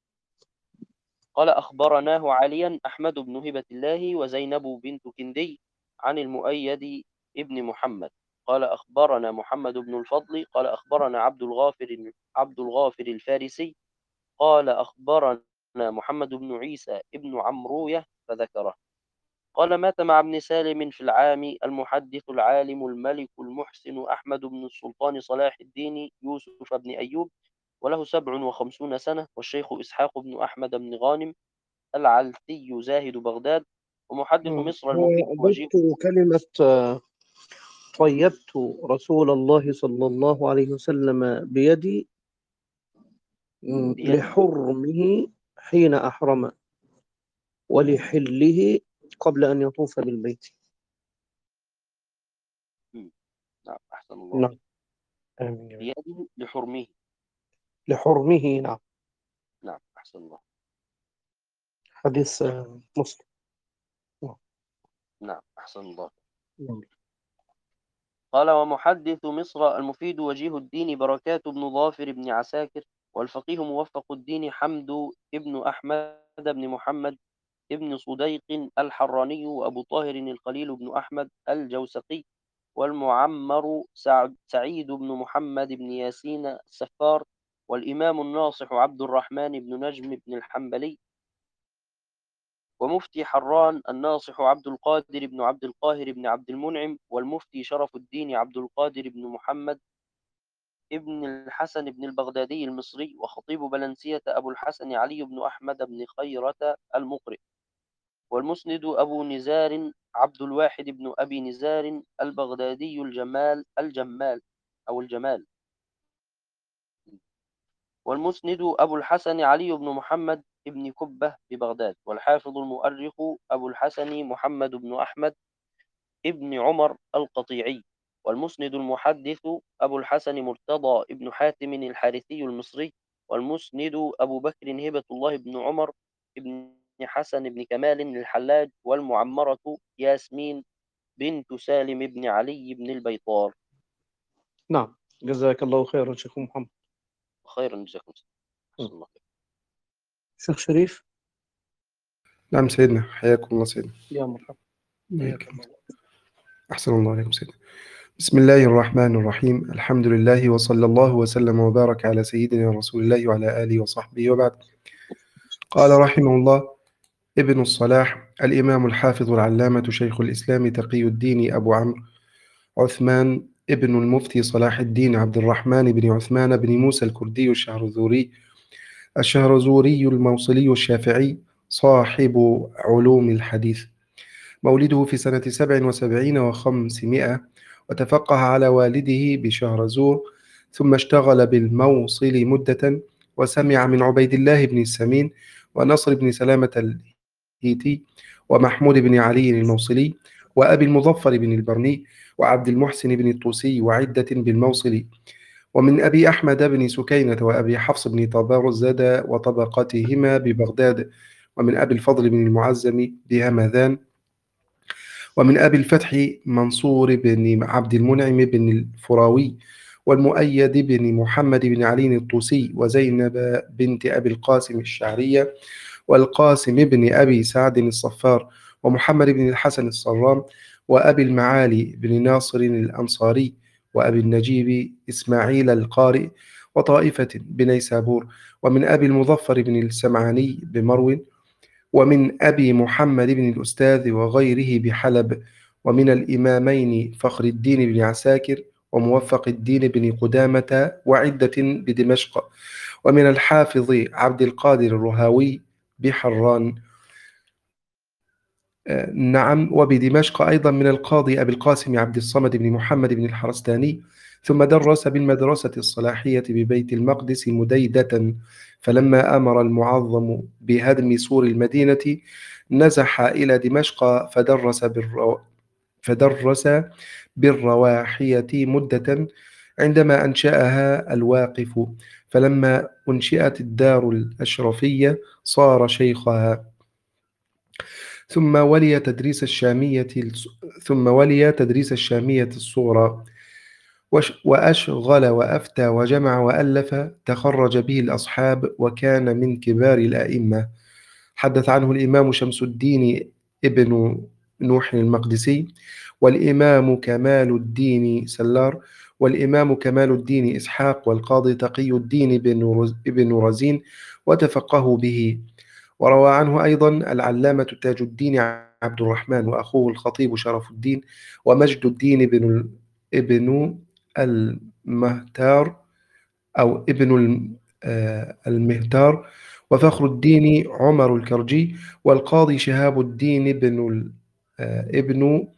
قال أخبرناه عليا أحمد بن هبة الله وزينب بنت كندي عن المؤيد ابن محمد. قال أخبرنا محمد بن الفضل. قال أخبرنا عبد الغافر عبد الغافر الفارسي. قال أخبرنا محمد بن عيسى ابن عمروية فذكره. قال مات مع ابن سالم في العام المحدث العالم الملك المحسن أحمد بن السلطان صلاح الدين يوسف بن أيوب، وله سبع وخمسون سنة، والشيخ إسحاق بن أحمد بن غانم العلثي زاهد بغداد، ومحدث مم. مصر هو المفيد وجيه. ضبط كلمة آه، طيبت رسول الله صلى الله عليه وسلم بيدي مم، بيدي. لحرمه حين أحرم ولحله قبل أن يطوف بالبيت. مم. نعم، أحسن الله نعم. إليك. آمين يا رب. بيده لحرمه. لحرمه. نعم. نعم، أحسن الله. حديث آه، مسلم. نعم. نعم، أحسن الله. نعم. قال ومحدث مصر المفيد وجيه الدين بركات بن ظافر بن عساكر، والفقيه موفق الدين حمد ابن أحمد بن محمد ابن صديق الحراني، وأبو طاهر الخليل بن أحمد الجوسقي، والمعمر سعد سعيد بن محمد بن ياسين السفار، والإمام الناصح عبد الرحمن بن نجم بن الحنبلي، ومفتي حران الناصح عبد القادر بن عبد القاهر بن عبد المنعم، والمفتي شرف الدين عبد القادر بن محمد ابن الحسن بن البغدادي المصري، وخطيب بلنسية أبو الحسن علي بن أحمد بن خيرة المقرئ، والمسند أبو نزار عبد الواحد بن أبي نزار البغدادي الجمال الجمال أو الجمال، والمسند أبو الحسن علي بن محمد بن كبة ببغداد، والحافظ المؤرخ أبو الحسن محمد بن أحمد ابن عمر القطيعي، والمسند المحدث أبو الحسن مرتضى ابن حاتم الحارثي المصري، والمسند أبو بكر هبة الله بن عمر ابن حسن بن كمال الحلاج، والمعمرة ياسمين بنت سالم بن علي بن البيطار. نعم، جزاك الله خيرا شيخ محمد. خيرا جزاكم م. الله. شيخ شريف. نعم سيدنا، حياكم الله سيدنا. يا مرحبا. حياك الله. أحسن الله عليكم سيدنا. بسم الله الرحمن الرحيم، الحمد لله وصلى الله وسلم وبارك على سيدنا رسول الله وعلى آله وصحبه وبعد. قال رحمه الله ابن الصلاح الإمام الحافظ العلامة شيخ الإسلام تقي الدين أبو عمرو عثمان ابن المفتي صلاح الدين عبد الرحمن بن عثمان بن موسى الكردي الشهرزوري الشهرزوري الموصلي الشافعي صاحب علوم الحديث، مولده في سنة سبع وسبعين وخمسمائة، وتفقه على والده بشهرزور، ثم اشتغل بالموصل مدة، وسمع من عبيد الله بن السمين ونصر بن سلامة الهيتي ومحمود بن علي الموصلي وأبي المظفر بن البرني وعبد المحسن بن الطوسي وعدة بالموصل، ومن أبي أحمد بن سكينة وأبي حفص بن طبرزد وطبقتهما ببغداد، ومن أبي الفضل بن المعزم بهمذان، ومن أبي الفتح منصور بن عبد المنعم بن الفراوي، والمؤيد بن محمد بن علي الطوسي، وزينب بنت أبي القاسم الشعرية، والقاسم بن أبي سعد الصفار، ومحمد بن الحسن الصرام، وأبي المعالي بن ناصر الأنصاري، وأبي النجيب إسماعيل القارئ، وطائفة بنيسابور، ومن أبي المظفر بن السمعاني بمرو، ومن أبي محمد بن الأستاذ وغيره بحلب، ومن الإمامين فخر الدين بن عساكر وموفق الدين بن قدامة وعدة بدمشق، ومن الحافظ عبد القادر الرهاوي بحران. آه نعم، وبدمشق أيضا من القاضي أبي القاسم عبد الصمد بن محمد بن الحرستاني، ثم درس بالمدرسة الصلاحية ببيت المقدس مديدة، فلما أمر المعظم بهدم سور المدينة نزح إلى دمشق فدرس بالرو... فدرس بالرواحية مدة، عندما أنشأها الواقف، فلما أنشئت الدار الأشرفية صار شيخها، ثم ولي تدريس الشامية ثم ولي تدريس الشامية الصغرى، وأشغل وأفتى وجمع وألف، تخرج به الأصحاب وكان من كبار الأئمة. حدث عنه الإمام شمس الدين ابن نوح المقدسي، والإمام كمال الدين سلار، والإمام كمال الدين إسحاق، والقاضي تقي الدين بن رزين، وتفقهوا به. وروى عنه أيضا العلامة تاج الدين عبد الرحمن، وأخوه الخطيب شرف الدين، ومجد الدين بن ابن المهتار أو ابن المهتار، وفخر الدين عمر الكرجي، والقاضي شهاب الدين بن ابن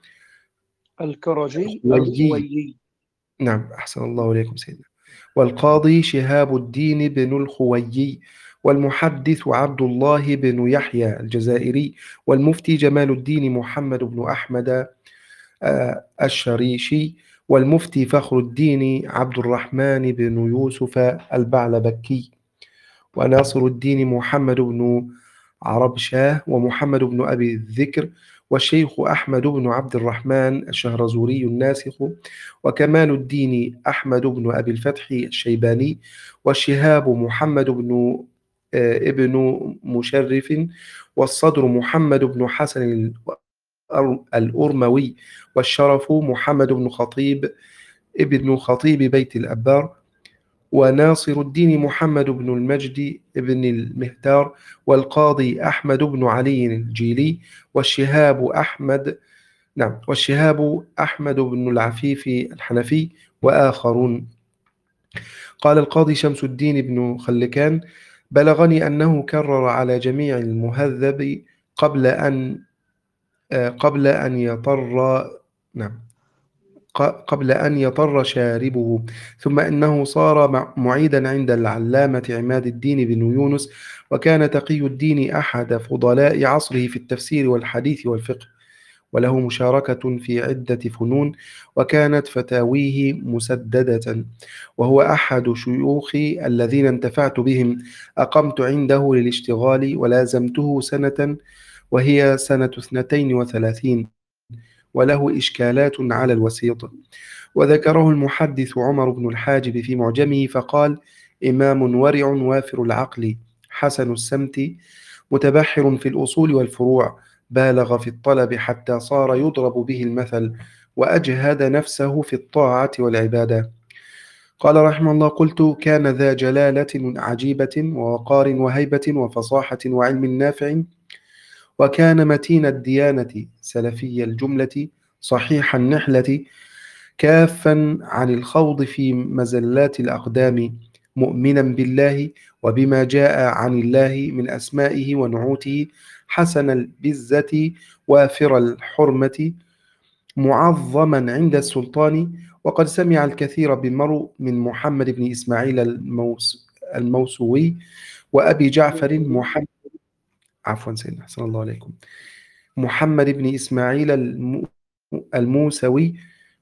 الكرجي الخويي. الخويي. نعم، أحسن الله إليكم سيدنا. والقاضي شهاب الدين بن الخويي، والمحدث عبد الله بن يحيى الجزائري، والمفتي جمال الدين محمد بن أحمد الشريشي، والمفتي فخر الدين عبد الرحمن بن يوسف البعلبكي، وناصر الدين محمد بن عربشاه، ومحمد بن أبي الذكر، والشيخ أحمد بن عبد الرحمن الشهرزوري الناسخ، وكمال الدين أحمد بن أبي الفتح الشيباني، والشهاب محمد بن ابن مشرف، والصدر محمد بن حسن الأرموي، والشرف محمد بن خطيب ابن خطيب بيت الأبار، وناصر الدين محمد بن المجد بن المهتار، والقاضي أحمد بن علي الجيلي، والشهاب أحمد نعم والشهاب أحمد بن العفيف الحنفي، وآخرون. قال القاضي شمس الدين بن خلكان: بلغني أنه كرر على جميع المهذب قبل أن آه، قبل أن يطر نعم ق- قبل أن يطر شاربه، ثم إنه صار مع- معيدا عند العلامة عماد الدين بن يونس، وكان تقي الدين أحد فضلاء عصره في التفسير والحديث والفقه، وله مشاركة في عدة فنون، وكانت فتاويه مسددة، وهو أحد شيوخي الذين انتفعت بهم. أقمت عنده للاشتغال ولازمته سنة، وهي سنة اثنتين وثلاثين، وله إشكالات على الوسيط. وذكره المحدث عمر بن الحاجب في معجمه فقال: إمام ورع وافر العقل، حسن السمت، متبحر في الأصول والفروع، بالغ في الطلب حتى صار يضرب به المثل، وأجهد نفسه في الطاعة والعبادة. قال رحمه الله: قلت: كان ذا جلالة عجيبة، ووقار وهيبة وفصاحة وعلم نافع، وكان متين الديانة، سلفي الجملة، صحيح النحلة، كافا عن الخوض في مزلات الأقدام، مؤمنا بالله وبما جاء عن الله من أسمائه ونعوته، حسن البزة، وافر الحرمة، معظما عند السلطان. وقد سمع الكثير بمرء من محمد بن إسماعيل الموس الموسوي، وأبي جعفر محمد عفوا سيدنا أحسن الله عليكم محمد بن إسماعيل الم... الموسوي،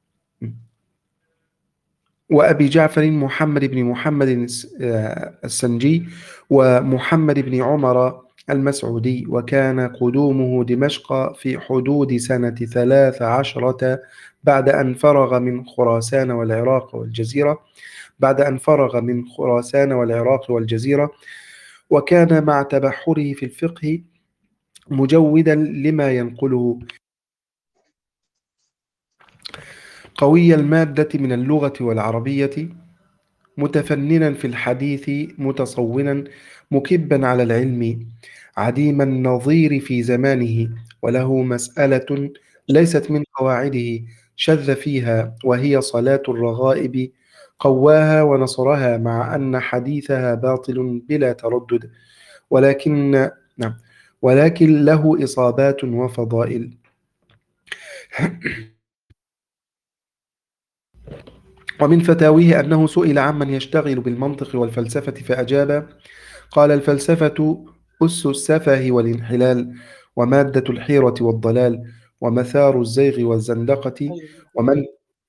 وأبي جعفر محمد بن محمد الس- آه، السنجي، ومحمد بن عمر المسعودي. وكان قدومه دمشق في حدود سنة ثلاث عشرة بعد أن فرغ من خراسان والعراق والجزيرة بعد أن فرغ من خراسان والعراق والجزيرة وكان مع تبحره في الفقه مجودا لما ينقله، قوي المادة من اللغة والعربية، متفننا في الحديث، متصونا، مكبا على العلم، عديم النظير في زمانه، وله مسألة ليست من قواعده شذ فيها، وهي صلاة الرغائب، قواها ونصرها، مع أن حديثها باطل بلا تردد، ولكن نعم ولكن له إصابات وفضائل. ومن فتاويه أنه سئل عمن يشتغل بالمنطق والفلسفة فأجاب: قال: الفلسفة أس السفه والانحلال، ومادة الحيرة والضلال، ومثار الزيغ والزندقة، ومن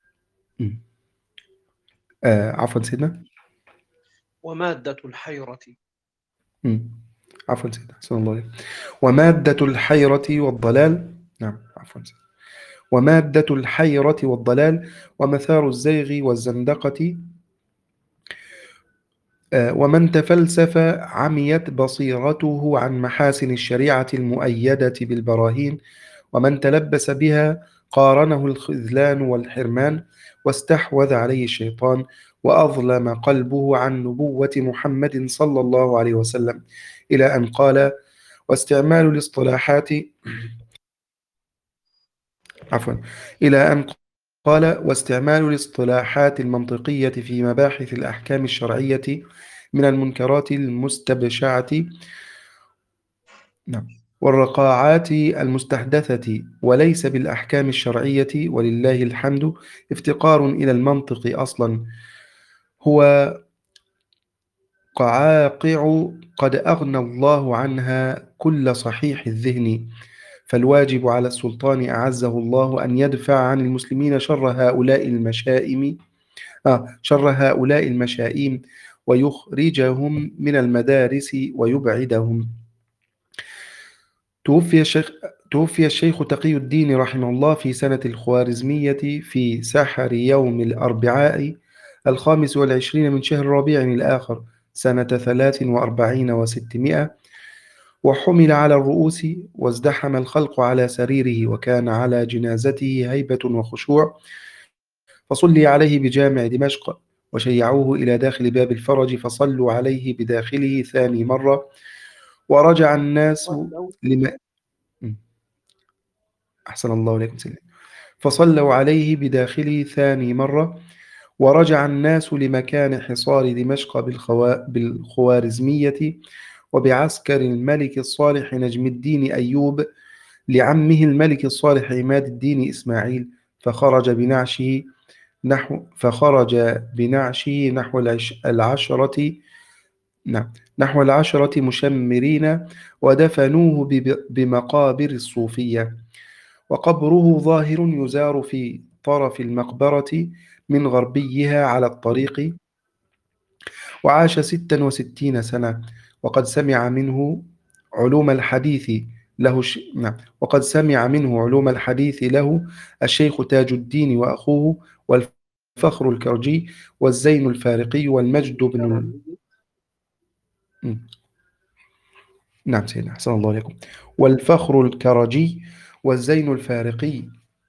آه عفوا سيدنا ومادة الحيرة. مم. عفوا سيدنا أحسن الله عليك. ومادة الحيرة والضلال نعم عفوا سيدنا. ومادة الحيرة والضلال، ومثار الزيغ والزندقة، آه، ومن تفلسف عميت بصيرته عن محاسن الشريعة المؤيدة بالبراهين، ومن تلبس بها قارنه الخذلان والحرمان، واستحوذ عليه الشيطان، وأظلم قلبه عن نبوة محمد صلى الله عليه وسلم، إلى أن قال: واستعمال الاصطلاحات عفوا إلى أن قال واستعمال الاصطلاحات المنطقية في مباحث الأحكام الشرعية من المنكرات المستبشعة نعم والرقاعات المستحدثة، وليس بالأحكام الشرعية، ولله الحمد افتقار إلى المنطق أصلا هو قعاقع قد أغنى الله عنها كل صحيح الذهن، فالواجب على السلطان أعزه الله أن يدفع عن المسلمين شر هؤلاء المشائم آه شر هؤلاء المشائم، ويخرجهم من المدارس ويبعدهم. توفي الشيخ توفي الشيخ تقي الدين رحمه الله في سنة الخوارزمية في سحر يوم الأربعاء الخامس والعشرين من شهر ربيع الآخر سنة ثلاث وأربعين وستمائة، وحمل على الرؤوس وازدحم الخلق على سريره، وكان على جنازته هيبة وخشوع، فصلي عليه بجامع دمشق، وشيعوه إلى داخل باب الفرج، فصلوا عليه بداخله ثاني مرة، ورجع الناس لما أحسن الله إليكم سيدي فصلوا عليه بداخله ثاني مرة، ورجع الناس لمكان حصار دمشق بالخوا... بالخوارزمية، وبعسكر الملك الصالح نجم الدين أيوب لعمه الملك الصالح عماد الدين إسماعيل، فخرج بنعشه نحو فخرج بنعشه نحو العش... العشرة نعم نحو العشرة مشمرين، ودفنوه بب... بمقابر الصوفية، وقبره ظاهر يزار في طرف المقبرة من غربيها على الطريق. وعاش ستا وستين سنة، وقد سمع منه علوم الحديث له ش... نعم وقد سمع منه علوم الحديث له الشيخ تاج الدين وأخوه، والفخر الكرجي، والزين الفارقي، والمجد بن ال... م. نعم سيدنا أحسن الله عليكم. والفخر الكرجي، والزين الفارقي،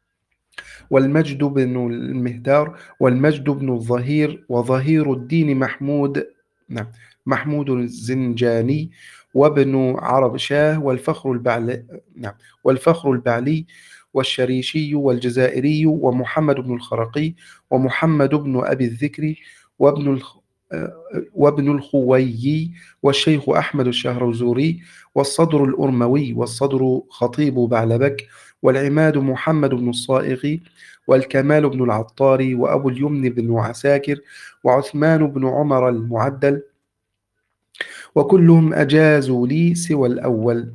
والمجد بن المهدار، والمجد بن الظهير، وظهير الدين محمود نعم محمود الزنجاني، وابن عرب شاه، والفخر البعلي نعم والفخر البعلي، والشريشي، والجزائري، ومحمد بن الخرقي، ومحمد بن أبي الذكر، وابن الخ... وابن الخويي، والشيخ أحمد الشهرزوري، والصدر الأرموي، والصدر خطيب بعلبك، والعماد محمد بن الصائغ، والكمال بن العطار، وأبو اليمن بن عساكر، وعثمان بن عمر المعدل، وكلهم أجازوا لي سوى الأول.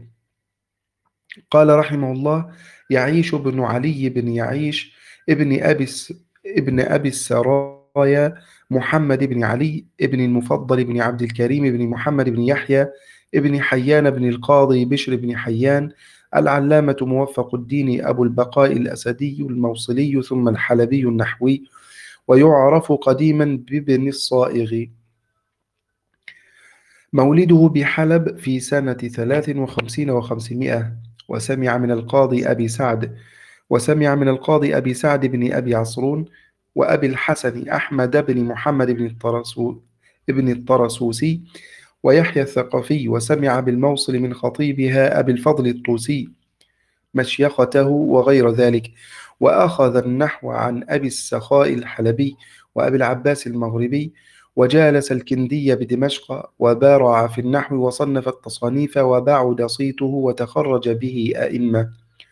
قال رحمه الله: يعيش بن علي بن يعيش ابن أبي ابن أبي السرايا محمد بن علي ابن المفضل بن عبد الكريم بن محمد بن يحيى ابن حيان بن القاضي بشر بن حيان العلامة موفق الدين أبو البقاء الأسدي الموصلي ثم الحلبي النحوي، ويعرف قديما بابن الصائغ. مولده بحلب في سنة ثلاث وخمسين وخمسمائة، وسمع من القاضي أبي سعد وسمع من القاضي أبي سعد بن أبي عصرون، وأبي الحسن أحمد بن محمد بن الطرسو ابن الطرسوسي، ويحيى الثقفي، وسمع بالموصل من خطيبها أبي الفضل الطوسي مشيخته وغير ذلك، وأخذ النحو عن أبي السخاء الحلبي وأبي العباس المغربي، وجالس الكندي بدمشق، وبارع في النحو، وصنف التصانيف، وبعد صيته، وتخرج به أئمة.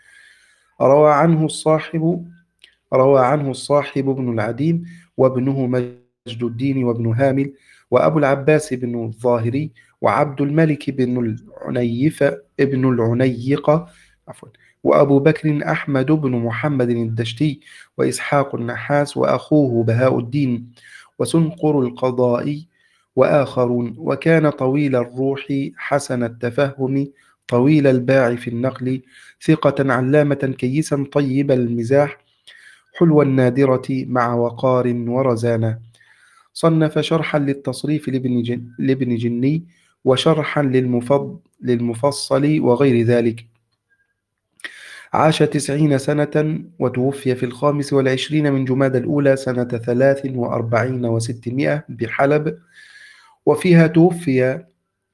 روى عنه الصاحب روى عنه الصاحب بن العديم، وابنه مجد الدين، وابن هامل، وأبو العباس بن الظاهري، وعبد الملك بن العنيف ابن العنيقة عفوا وأبو بكر أحمد بن محمد الدشتي، وإسحاق النحاس، وأخوه بهاء الدين، وسنقر القضاء، وآخرون. وكان طويل الروح حسن التفهم، طويل الباع في النقل، ثقة علامة كيسا طيب المزاح، حلو النادرة مع وقار ورزانة. صنف شرحا للتصريف لابن, جن... لابن جني، وشرحا للمفض... للمفصل، وغير ذلك. عاش تسعين سنة، وتوفي في الخامس والعشرين من جماد الأولى سنة ثلاث وأربعين وستمائة بحلب، وفيها توفي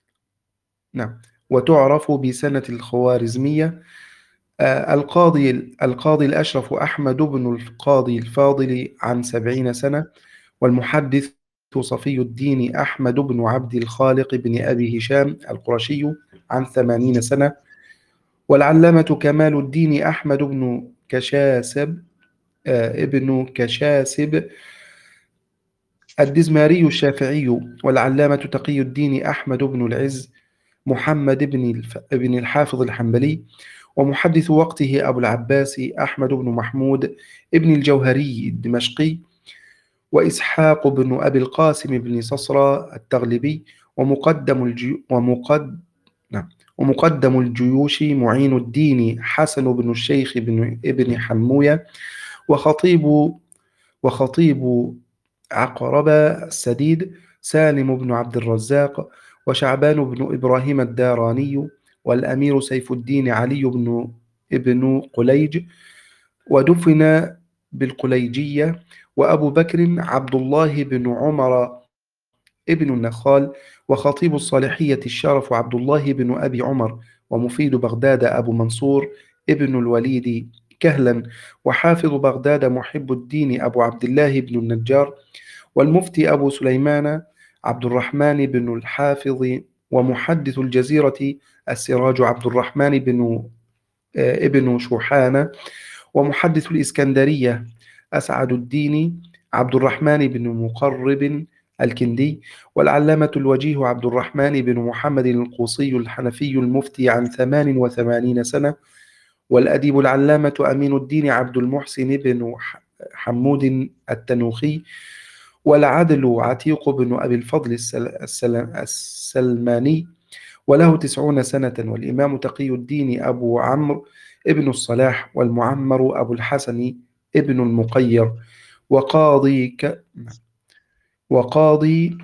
نعم وتعرف بسنة الخوارزمية. آه القاضي القاضي الأشرف أحمد بن القاضي الفاضل عن سبعين سنة، والمحدث صفي الدين أحمد بن عبد الخالق بن أبي هشام القرشي عن ثمانين سنة، والعلامة كمال الدين أحمد بن كشاسب آه ابن كشاسب الدزماري الشافعي، والعلامة تقي الدين أحمد بن العز محمد بن الف... بن الحافظ الحنبلي، ومحدث وقته أبو العباس أحمد بن محمود ابن الجوهري الدمشقي، وإسحاق بن أبي القاسم بن صصرى التغلبي، ومقدم الجي... ومقد... نعم. ومقدم الجيوش معين الدين حسن بن الشيخ بن ابن حموية، وخطيب وخطيب عقرب السديد سالم بن عبد الرزاق، وشعبان بن إبراهيم الداراني، والأمير سيف الدين علي بن ابن قليج، ودفن بالقليجية. وأبو بكر عبد الله بن عمر ابن النخال، وخطيب الصالحية الشرف عبد الله بن أبي عمر، ومفيد بغداد أبو منصور ابن الوليد كهلا، وحافظ بغداد محب الدين أبو عبد الله بن النجار، والمفتي أبو سليمان عبد الرحمن بن الحافظ، ومحدث الجزيرة السراج عبد الرحمن بن آه، ابن شوحان، ومحدث الإسكندرية أسعد الدين عبد الرحمن بن مقرب الكندي، والعلامة الوجيه عبد الرحمن بن محمد القوصي الحنفي المفتي عن ثمان وثمانين سنة، والأديب العلامة أمين الدين عبد المحسن بن حمود التنوخي، والعدل عتيق بن أبي الفضل السل... السل... السلماني وله تسعون سنة، والإمام تقي الدين أبو عمرو ابن الصلاح، والمعمر أبو الحسن ابن المقير، وقاضي ك... وقاضي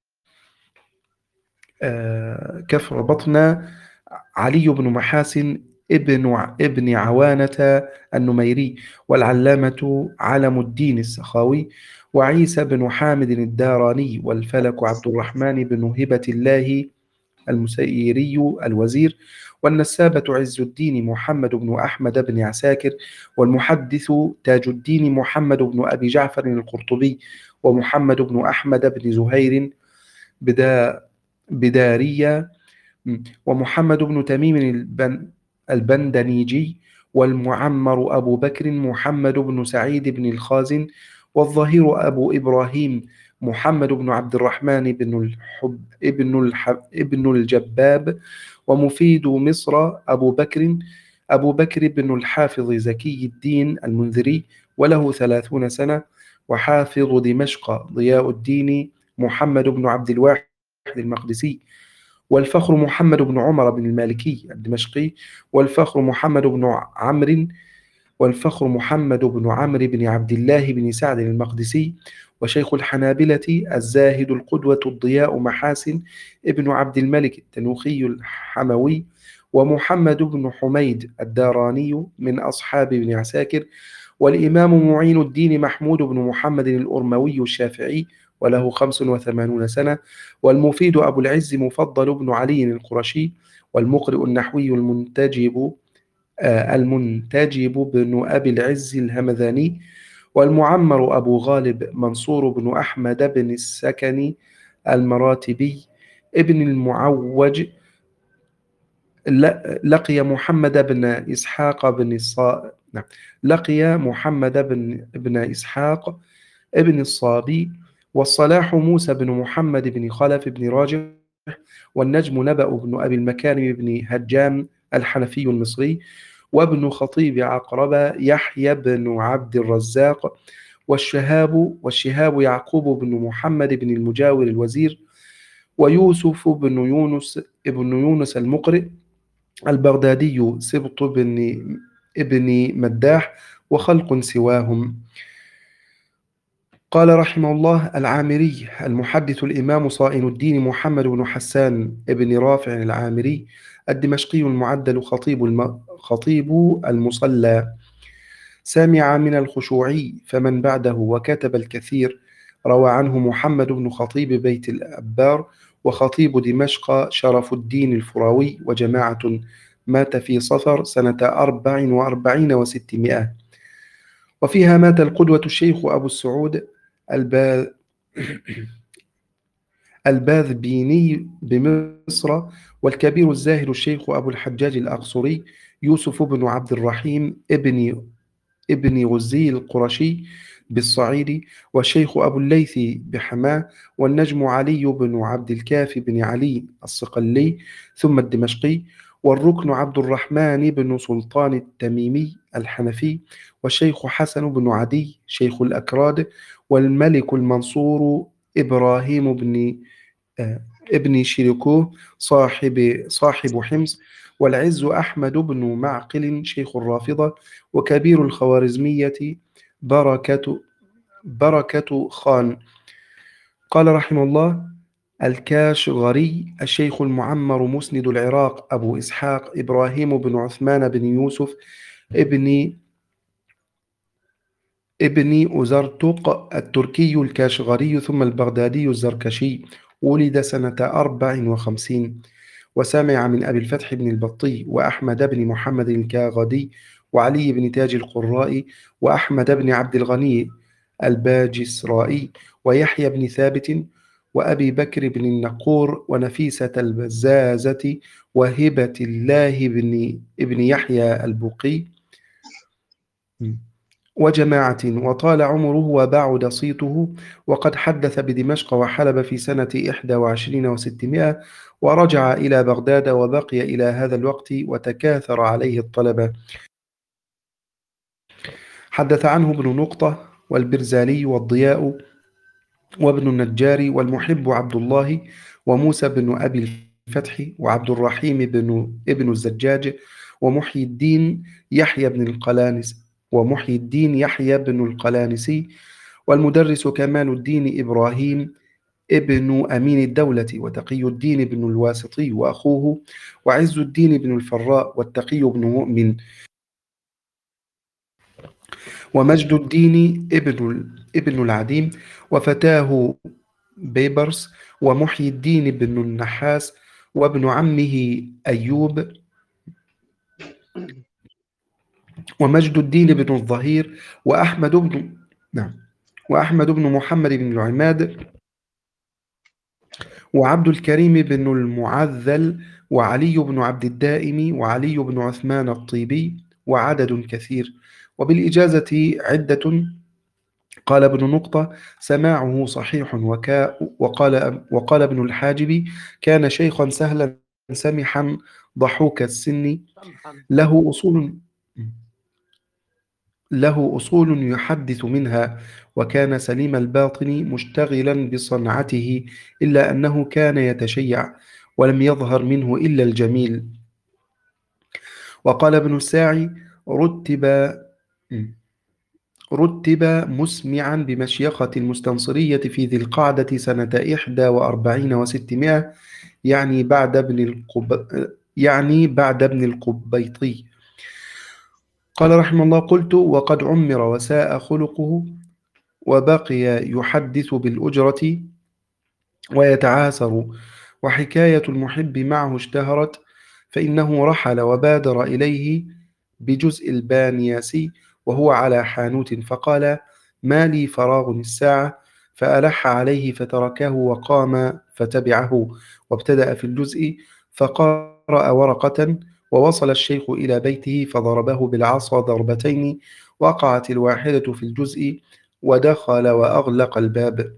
آه كفر بطن علي بن محاسن ابن ابن عوانة النميري، والعلامة علم الدين السخاوي، وعيسى بن حامد الداراني، والفلك عبد الرحمن بن هبة الله المسيري الوزير، والنسابة عز الدين محمد بن أحمد بن عساكر، والمحدث تاج الدين محمد بن أبي جعفر القرطبي، ومحمد بن أحمد بن زهير بدا بدارية، ومحمد بن تميم البن البندنيجي، والمعمر أبو بكر محمد بن سعيد بن الخازن، والظهير أبو إبراهيم محمد بن عبد الرحمن بن الحب ابن, الحب ابن الجباب، ومفيد مصر أبو بكر أبو بكر بن الحافظ زكي الدين المنذري، وله ثلاثون سنة، وحافظ دمشق ضياء الدين محمد بن عبد الواحد المقدسي، والفخر محمد بن عمر بن المالكي الدمشقي، والفخر محمد بن عمرو والفخر محمد بن عمرو بن عبد الله بن سعد المقدسي، وشيخ الحنابلة الزاهد القدوة الضياء محاسن ابن عبد الملك التنوخي الحموي، ومحمد بن حميد الداراني من أصحاب ابن عساكر، والإمام معين الدين محمود بن محمد الأرموي الشافعي، وله خمس وثمانون سنة، والمفيد أبو العز مفضل بن علي القرشي، والمقرئ النحوي المنتجب آه المنتجب بن أبي العز الهمذاني، والمعمر أبو غالب منصور بن أحمد بن السكني المراتبي ابن المعوج، لقي محمد بن إسحاق بن الصا... لقي محمد بن ابن إسحاق ابن الصابي، والصلاح موسى بن محمد بن خلف بن راجح، والنجم نبأ بن أبي المكارم بن هجام الحنفي المصري، وابن خطيب عقربة يحيى بن عبد الرزاق، والشهاب والشهاب يعقوب بن محمد بن المجاور الوزير، ويوسف بن يونس ابن يونس المقرئ البغدادي سبط بن ابن مداح، وخلق سواهم. قال رحمه الله: العامري المحدث الإمام صائن الدين محمد بن حسان ابن رافع العامري الدمشقي المعدل خطيب الم... خطيب المصلى، سامع من الخشوعي فمن بعده، وكتب الكثير. روى عنه محمد بن خطيب بيت الأبار، وخطيب دمشق شرف الدين الفراوي، وجماعة، مات في صفر سنة أربع وأربعين وستمائة. وفيها مات القدوة الشيخ أبو السعود البا... الباذبيني بمصر، والكبير الزاهد الشيخ أبو الحجاج الأقصري يوسف بن عبد الرحيم ابن ابن غزي القرشي بالصعيد، والشيخ أبو الليث بحماه، والنجم علي بن عبد الكافي بن علي الصقلي ثم الدمشقي، والركن عبد الرحمن بن سلطان التميمي الحنفي، والشيخ حسن بن عدي شيخ الأكراد، والملك المنصور إبراهيم بن آه ابن شيركوه صاحب صاحب حمص، والعز أحمد بن معقل شيخ الرافضة، وكبير الخوارزمية بركة بركة خان. قال رحمه الله: الكاشغري الشيخ المعمر مسند العراق أبو إسحاق إبراهيم بن عثمان بن يوسف ابن ابن أزرتق التركي الكاشغري ثم البغدادي الزركشي، ولد سنة أربع وخمسين، وسمع من أبي الفتح بن البطي وأحمد بن محمد الكاغدي وعلي بن تاج القرائي وأحمد بن عبد الغني الباجسرائي ويحيى بن ثابت وأبي بكر بن النقور ونفيسة البزازة وهبة الله بن ابن يحيى البقي وجماعة، وطال عمره وبعد صيته، وقد حدث بدمشق وحلب في سنة إحدى وعشرين وستمائة، ورجع إلى بغداد وبقي إلى هذا الوقت وتكاثر عليه الطلبة. حدث عنه ابن نقطة والبرزالي والضياء وابن النجار والمحب عبد الله وموسى بن أبي الفتح وعبد الرحيم بن ابن الزجاج ومحي الدين يحيى بن القلانس ومحي الدين يحيى بن القلانسي والمدرس كمال الدين إبراهيم ابن أمين الدولة وتقي الدين بن الواسطي وأخوه وعز الدين بن الفراء والتقي بن مؤمن ومجد الدين ابن ابن العديم وفتاه بيبرس ومحي الدين بن النحاس وابن عمه أيوب ومجد الدين بن الظهير وأحمد بن نعم وأحمد بن محمد بن العماد وعبد الكريم بن المعذل وعلي بن عبد الدائم وعلي بن عثمان الطيبي وعدد كثير. وبالإجازة عدة. قال ابن نقطة: سماعه صحيح. وكا وقال, وقال ابن الحاجب: كان شيخا سهلا سمحا ضحوك السن له أصول له أصول يحدث منها، وكان سليم الباطن مشتغلا بصنعته، إلا أنه كان يتشيع ولم يظهر منه إلا الجميل. وقال ابن الساعي: رتب رتب مسمعا بمشيخة المستنصرية في ذي القعدة سنة إحدى وأربعين وستمائة، يعني بعد ابن القب يعني بعد ابن القبيطي. قال رحمه الله: قلت: وقد عمر وساء خلقه، وبقي يحدث بالأجرة ويتعاسر، وحكاية المحب معه اشتهرت، فإنه رحل وبادر إليه بجزء البانياسي وهو على حانوت، فقال: ما لي فراغ الساعة، فألح عليه فتركه وقام فتبعه، وابتدأ في الجزء فقرأ ورقة، ووصل الشيخ إلى بيته فضربه بالعصا ضربتين، وقعت الواحدة في الجزء، ودخل وأغلق الباب.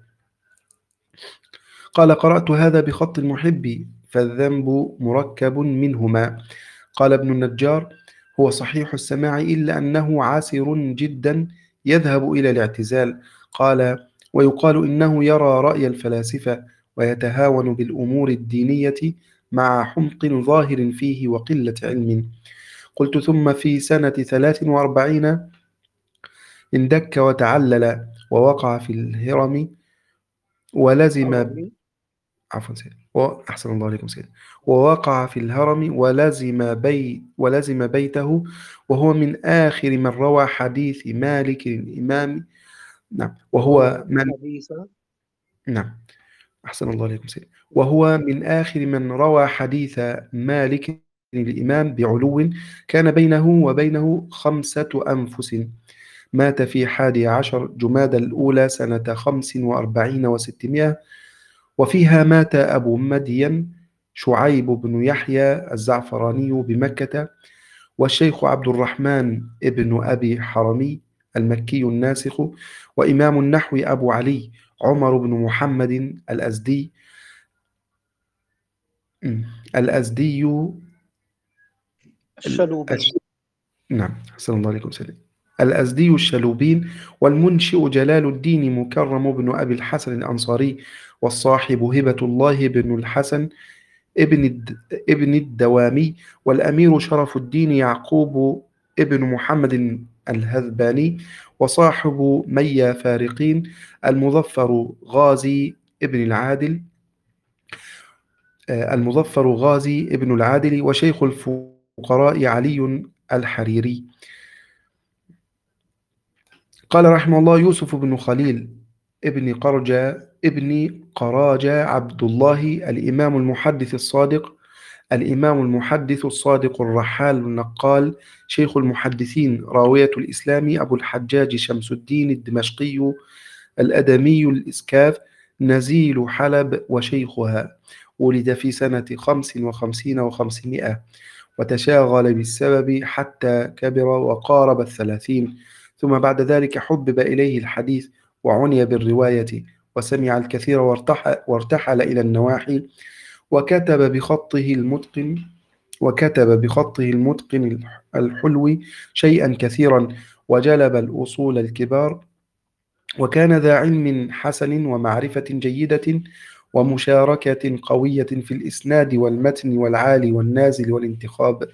قال: قرأت هذا بخط المحب، فالذنب مركب منهما. قال ابن النجار: هو صحيح السماع، إلا أنه عاسر جدا يذهب إلى الاعتزال. قال: ويقال إنه يرى رأي الفلاسفة، ويتهاون بالأمور الدينية مع حمق ظاهر فيه وقلة علم. قلت: ثم في سنة ثلاث وأربعين اندك وتعلل، ووقع في الهرم، ولزم عفوا سيدي وأحسن الله عليكم سيدي ووقع في الهرم ولزم, بي ولزم بيته، وهو من آخر من روى حديث مالك الإمام. نعم وهو من نعم أحسن الله عليكم سيدي وهو من آخر من روى حديث مالك الإمام بعلو، كان بينه وبينه خمسة أنفس. مات في حادي عشر جماد الأولى سنة خمس وأربعين وستمائة، وفيها مات أبو مدين شعيب بن يحيى الزعفراني بمكة، والشيخ عبد الرحمن ابن أبي حرمي المكي الناسخ، وإمام النحو أبو علي عمر بن محمد الأزدي الأزدي الشلوبي. نعم أحسن الله عليكم سيدي الأزدي الشلوبين، والمنشئ جلال الدين مكرم بن أبي الحسن الأنصاري، والصاحب هبة الله بن الحسن ابن الد... ابن الدوامي، والأمير شرف الدين يعقوب ابن محمد الهذباني، وصاحب ميا فارقين المظفر غازي ابن العادل، المظفر غازي ابن العادل، وشيخ الفقراء علي الحريري. قال رحمه الله: يوسف بن خليل ابن قرجة ابن قراجة عبد الله الإمام المحدث الصادق الإمام المحدث الصادق الرحال النقال، شيخ المحدثين، راوية الإسلام، أبو الحجاج شمس الدين الدمشقي الأدمي الإسكاف، نزيل حلب وشيخها. ولد في سنة خمس وخمسين وخمسمائة، وتشاغل بالسبب حتى كبر وقارب الثلاثين، ثم بعد ذلك حبب إليه الحديث وعني بالرواية، وسمع الكثير وارتحل, وارتحل إلى النواحي، وكتب بخطه المتقن وكتب بخطه المتقن الحلو شيئا كثيرا، وجلب الأصول الكبار، وكان ذا علم حسن ومعرفة جيدة ومشاركة قوية في الإسناد والمتن والعالي والنازل والانتخاب.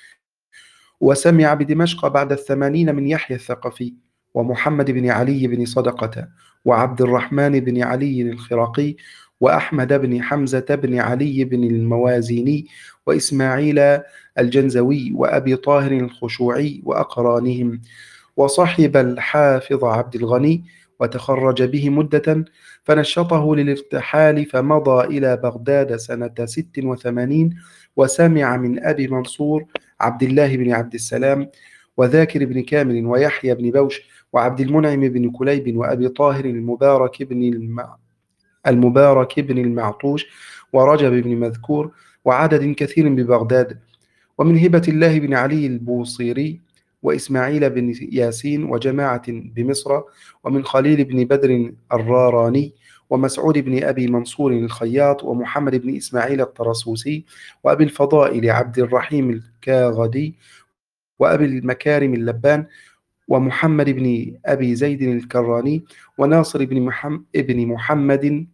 وسمع بدمشق بعد الثمانين من يحيى الثقفي، ومحمد بن علي بن صدقة، وعبد الرحمن بن علي الخراقي، وأحمد بن حمزة بن علي بن الموازيني، وإسماعيل الجنزوي، وأبي طاهر الخشوعي، وأقرانهم. وصحب الحافظ عبد الغني، وتخرج به مدة، فنشطه للارتحال، فمضى إلى بغداد سنة ست وثمانين، وسمع من أبي منصور عبد الله بن عبد السلام، وذاكر بن كامل، ويحيى بن بوش، وعبد المنعم بن كليب، وأبي طاهر المبارك بن المع... المبارك بن المعطوش، ورجب بن مذكور، وعدد كثير ببغداد. ومن هبة الله بن علي البوصيري، وإسماعيل بن ياسين، وجماعة بمصر، ومن خليل بن بدر الراراني، ومسعود بن أبي منصور الخياط، ومحمد بن إسماعيل الطرسوسي، وأبي الفضائل عبد الرحيم الكاغدي، وأبي المكارم اللبان، ومحمد بن أبي زيد الكراني، وناصر بن محمد, بن محمد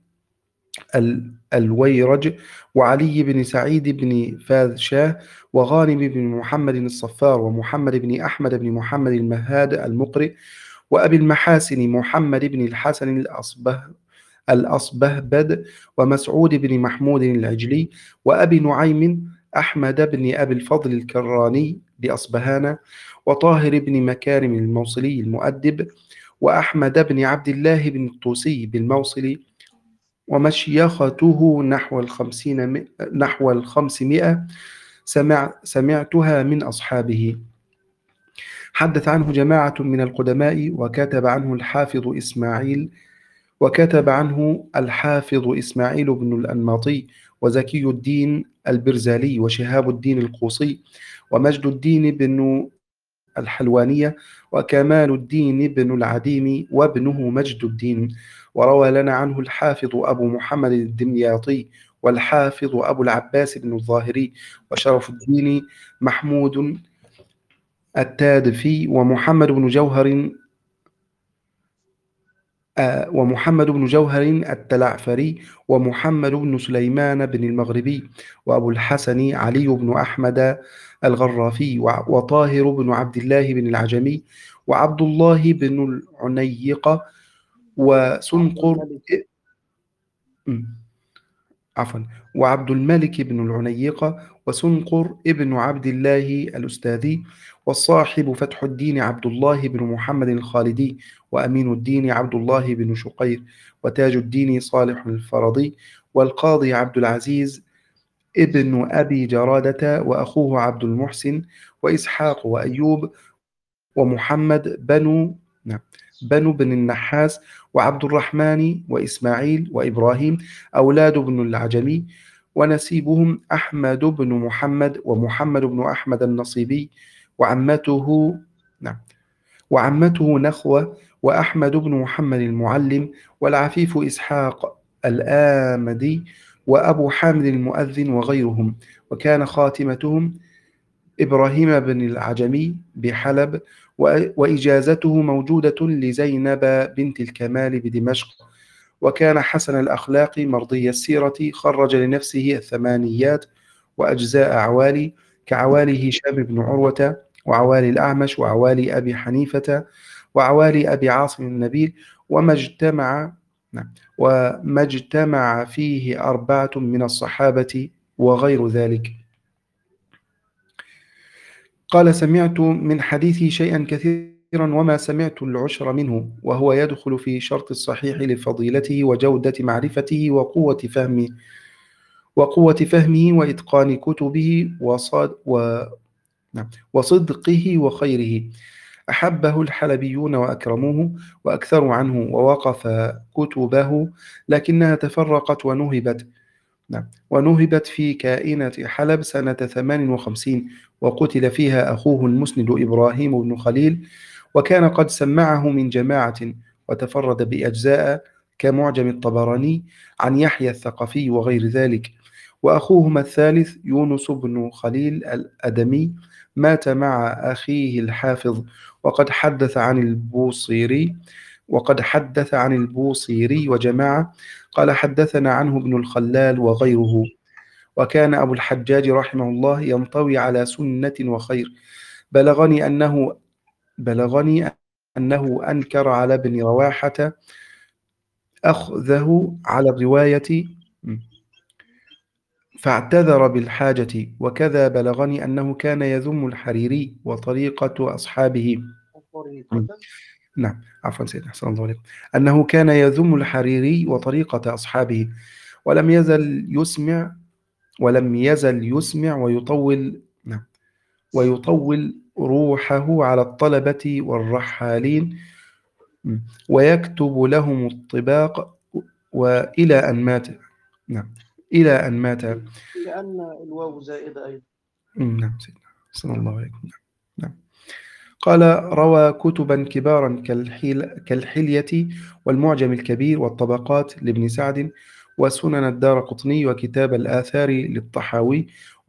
الويرج، وعلي بن سعيد بن فاذ شاه، وغانم بن محمد الصفار، ومحمد بن أحمد بن محمد المهاد المقرئ، وأبي المحاسن محمد بن الحسن الأصبه الأصبهبد، ومسعود بن محمود العجلي، وأبي نعيم أحمد بن أبي الفضل الكراني بأصبهان، وطاهر بن مكارم الموصلي المؤدب، وأحمد بن عبد الله بن الطوسي بالموصل، ومشيخته نحو الخمسين نحو الخمسمائة، سمع سمعتها من أصحابه. حدث عنه جماعة من القدماء، وكتب عنه الحافظ إسماعيل وكتب عنه الحافظ إسماعيل بن الأنماطي، وزكي الدين البرزالي، وشهاب الدين القوصي، ومجد الدين بن الحلوانية، وكمال الدين بن العديم، وابنه مجد الدين. وروى لنا عنه الحافظ أبو محمد الدمياطي، والحافظ أبو العباس بن الظاهري، وشرف الدين محمود التادفي، ومحمد بن جوهر آه ومحمد بن جوهر التلعفري، ومحمد بن سليمان بن المغربي، وأبو الحسن علي بن أحمد الغرافي، وطاهر بن عبد الله بن العجمي، وعبد الله بن العنيقة، وسنقر عفوا وعبد الملك بن العنيقة، وسنقر ابن عبد الله الأستاذي، والصاحب فتح الدين عبد الله بن محمد الخالدي، وأمين الدين عبد الله بن شقير، وتاج الدين صالح الفرضي، والقاضي عبد العزيز ابن أبي جرادة، وأخوه عبد المحسن، وإسحاق، وأيوب، ومحمد بنو نعم بنو بن النحاس، وعبد الرحمن، وإسماعيل، وإبراهيم، أولاد بن العجمي، ونسيبهم أحمد بن محمد، ومحمد بن أحمد النصيبي، وعمته نعم وعمته نخوة، وأحمد بن محمد المعلم، والعفيف إسحاق الآمدي، وأبو حامد المؤذن، وغيرهم. وكان خاتمتهم إبراهيم بن العجمي بحلب، وإجازته موجودة لزينب بنت الكمال بدمشق. وكان حسن الأخلاق مرضي السيرة، خرج لنفسه الثمانيات وأجزاء عوالي، كعوالي هشام بن عروة، وعوالي الأعمش، وعوالي أبي حنيفة، وعوالي أبي عاصم النبيل. وما اجتمع نعم. وما اجتمع فيه أربعة من الصحابة وغير ذلك. قال سمعت من حديثه شيئا كثيرا وما سمعت العشر منه، وهو يدخل في شرط الصحيح لفضيلته وجودة معرفته وقوة فهمه وقوة فهمه وإتقان كتبه وصد و... نعم. وصدقه وخيره. أحبه الحلبيون وأكرموه وأكثروا عنه ووقف كتبه، لكنها تفرقت ونهبت نعم ونهبت في كائنة حلب سنة ثمان وخمسين، وقتل فيها أخوه المسند إبراهيم بن خليل، وكان قد سمعه من جماعة، وتفرد بأجزاء كمعجم الطبراني عن يحيى الثقفي وغير ذلك. وأخوهما الثالث يونس بن خليل الأدمي مات مع أخيه الحافظ، وقد حدث عن البوصيري وقد حدث عن البوصيري وجماعة. قال حدثنا عنه ابن الخلال وغيره. وكان أبو الحجاج رحمه الله ينطوي على سنة وخير. بلغني أنه بلغني أنه أنكر على ابن رواحة أخذه على الرواية فاعتذر بالحاجة. وكذا بلغني أنه كان يذم الحريري وطريقة أصحابه. نعم عفوا سيدنا أحسن الله عليكم. أنه كان يذم الحريري وطريقة أصحابه، ولم يزل يسمع ولم يزل يسمع ويطول نعم ويطول روحه على الطلبة والرحالين، ويكتب لهم الطباق، وإلى أن مات نعم إلى أن مات لأن الواو زائدة أيضا. نعم سيدنا أحسن الله عليكم. نعم. قال روى كتبا كبارا كالحيل كالحلية والمعجم الكبير والطبقات لابن سعد، وسنن الدارقطني، وكتاب الآثار للطحاوي،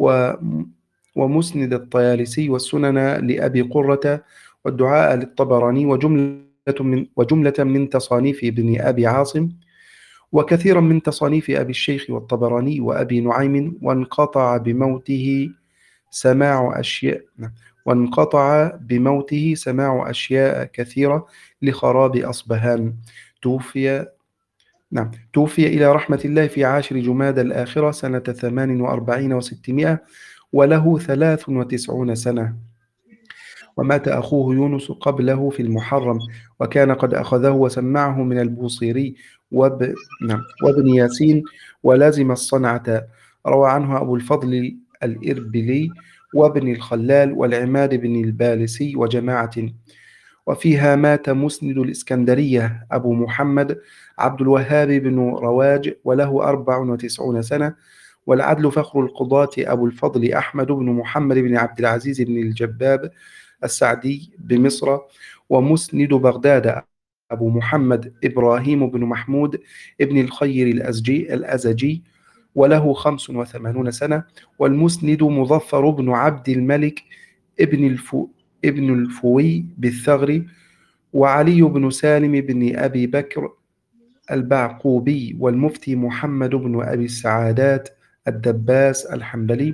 ومسند الطيالسي، والسنن لأبي قرة، والدعاء للطبراني، وجملة من, وجملة من تصانيف ابن أبي عاصم، وكثيرا من تصانيف أبي الشيخ والطبراني وأبي نعيم. وانقطع بموته سماع أشياء وانقطع بموته سماع أشياء كثيرة لخراب أصبهان. توفي نعم توفي إلى رحمة الله في عاشر جماد الآخرة سنة ثمان وأربعين وستمائة، وله ثلاث وتسعون سنة. ومات أخوه يونس قبله في المحرم، وكان قد أخذه وسمعه من البوصيري وب... نعم وابن ياسين، ولازم الصنعة. روى عنه أبو الفضل الإربلي وابن الخلال والعماد بن البالسي وجماعة. وفيها مات مسند الإسكندرية أبو محمد عبد الوهاب بن رواج، وله أربع وتسعون سنة. والعدل فخر القضاة أبو الفضل أحمد بن محمد بن عبد العزيز بن الجباب السعدي بمصر. ومسند بغداد أبو محمد إبراهيم بن محمود ابن الخير الأزجي الأزجي، وله خمس وثمانون سنة. والمسند مظفر بن عبد الملك ابن الفو ابن الفوي بالثغر. وعلي بن سالم بن أبي بكر البعقوبي. والمفتي محمد بن أبي السعادات الدباس الحنبلي.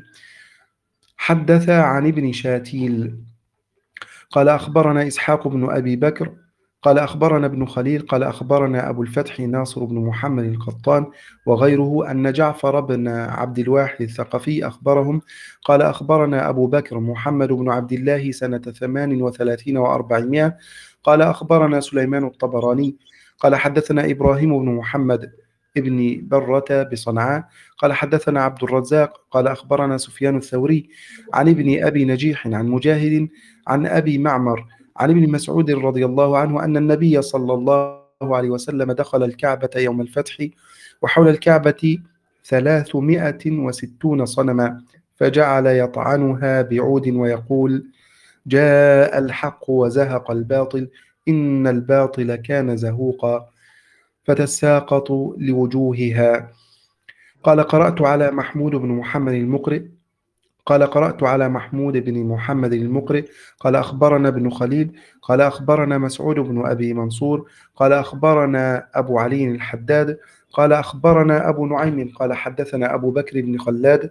حدث عن ابن شاتيل قال أخبرنا إسحاق بن أبي بكر قال أخبرنا ابن خليل قال أخبرنا أبو الفتح ناصر بن محمد القطان وغيره أن جعفر بن عبد الواحد الثقفي أخبرهم قال أخبرنا أبو بكر محمد بن عبد الله سنة ثمان وثلاثين وأربعمائة قال أخبرنا سليمان الطبراني قال حدثنا إبراهيم بن محمد ابن برة بصنعاء قال حدثنا عبد الرزاق قال أخبرنا سفيان الثوري عن ابن أبي نجيح عن مجاهد عن أبي معمر عن ابن مسعود رضي الله عنه أن النبي صلى الله عليه وسلم دخل الكعبة يوم الفتح، وحول الكعبة ثلاثمائة وستون صنما، فجعل يطعنها بعود ويقول: جاء الحق وزهق الباطل إن الباطل كان زهوقا، فتساقط لوجوهها. قال قرأت على محمود بن محمد المقرئ قال قرأت على محمود بن محمد المقرئ قال أخبرنا ابن خليل قال أخبرنا مسعود بن أبي منصور قال أخبرنا أبو علي الحداد قال أخبرنا أبو نعيم قال حدثنا أبو بكر بن خلاد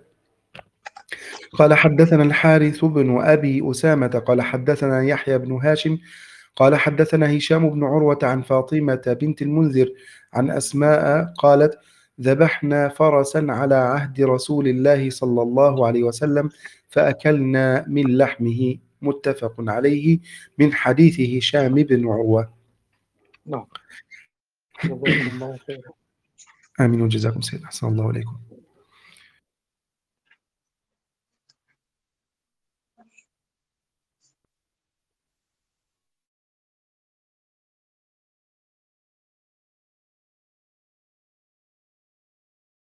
قال حدثنا الحارث بن أبي أسامة قال حدثنا يحيى بن هاشم قال حدثنا هشام بن عروة عن فاطمة بنت المنذر عن أسماء قالت ذبحنا فرسا على عهد رسول الله صلى الله عليه وسلم فأكلنا من لحمه، متفق عليه، من حديث هشام بن عروة. نعم. جزاكم الله خيرا. آمين وجزاكم سيدنا، أحسن الله عليكم.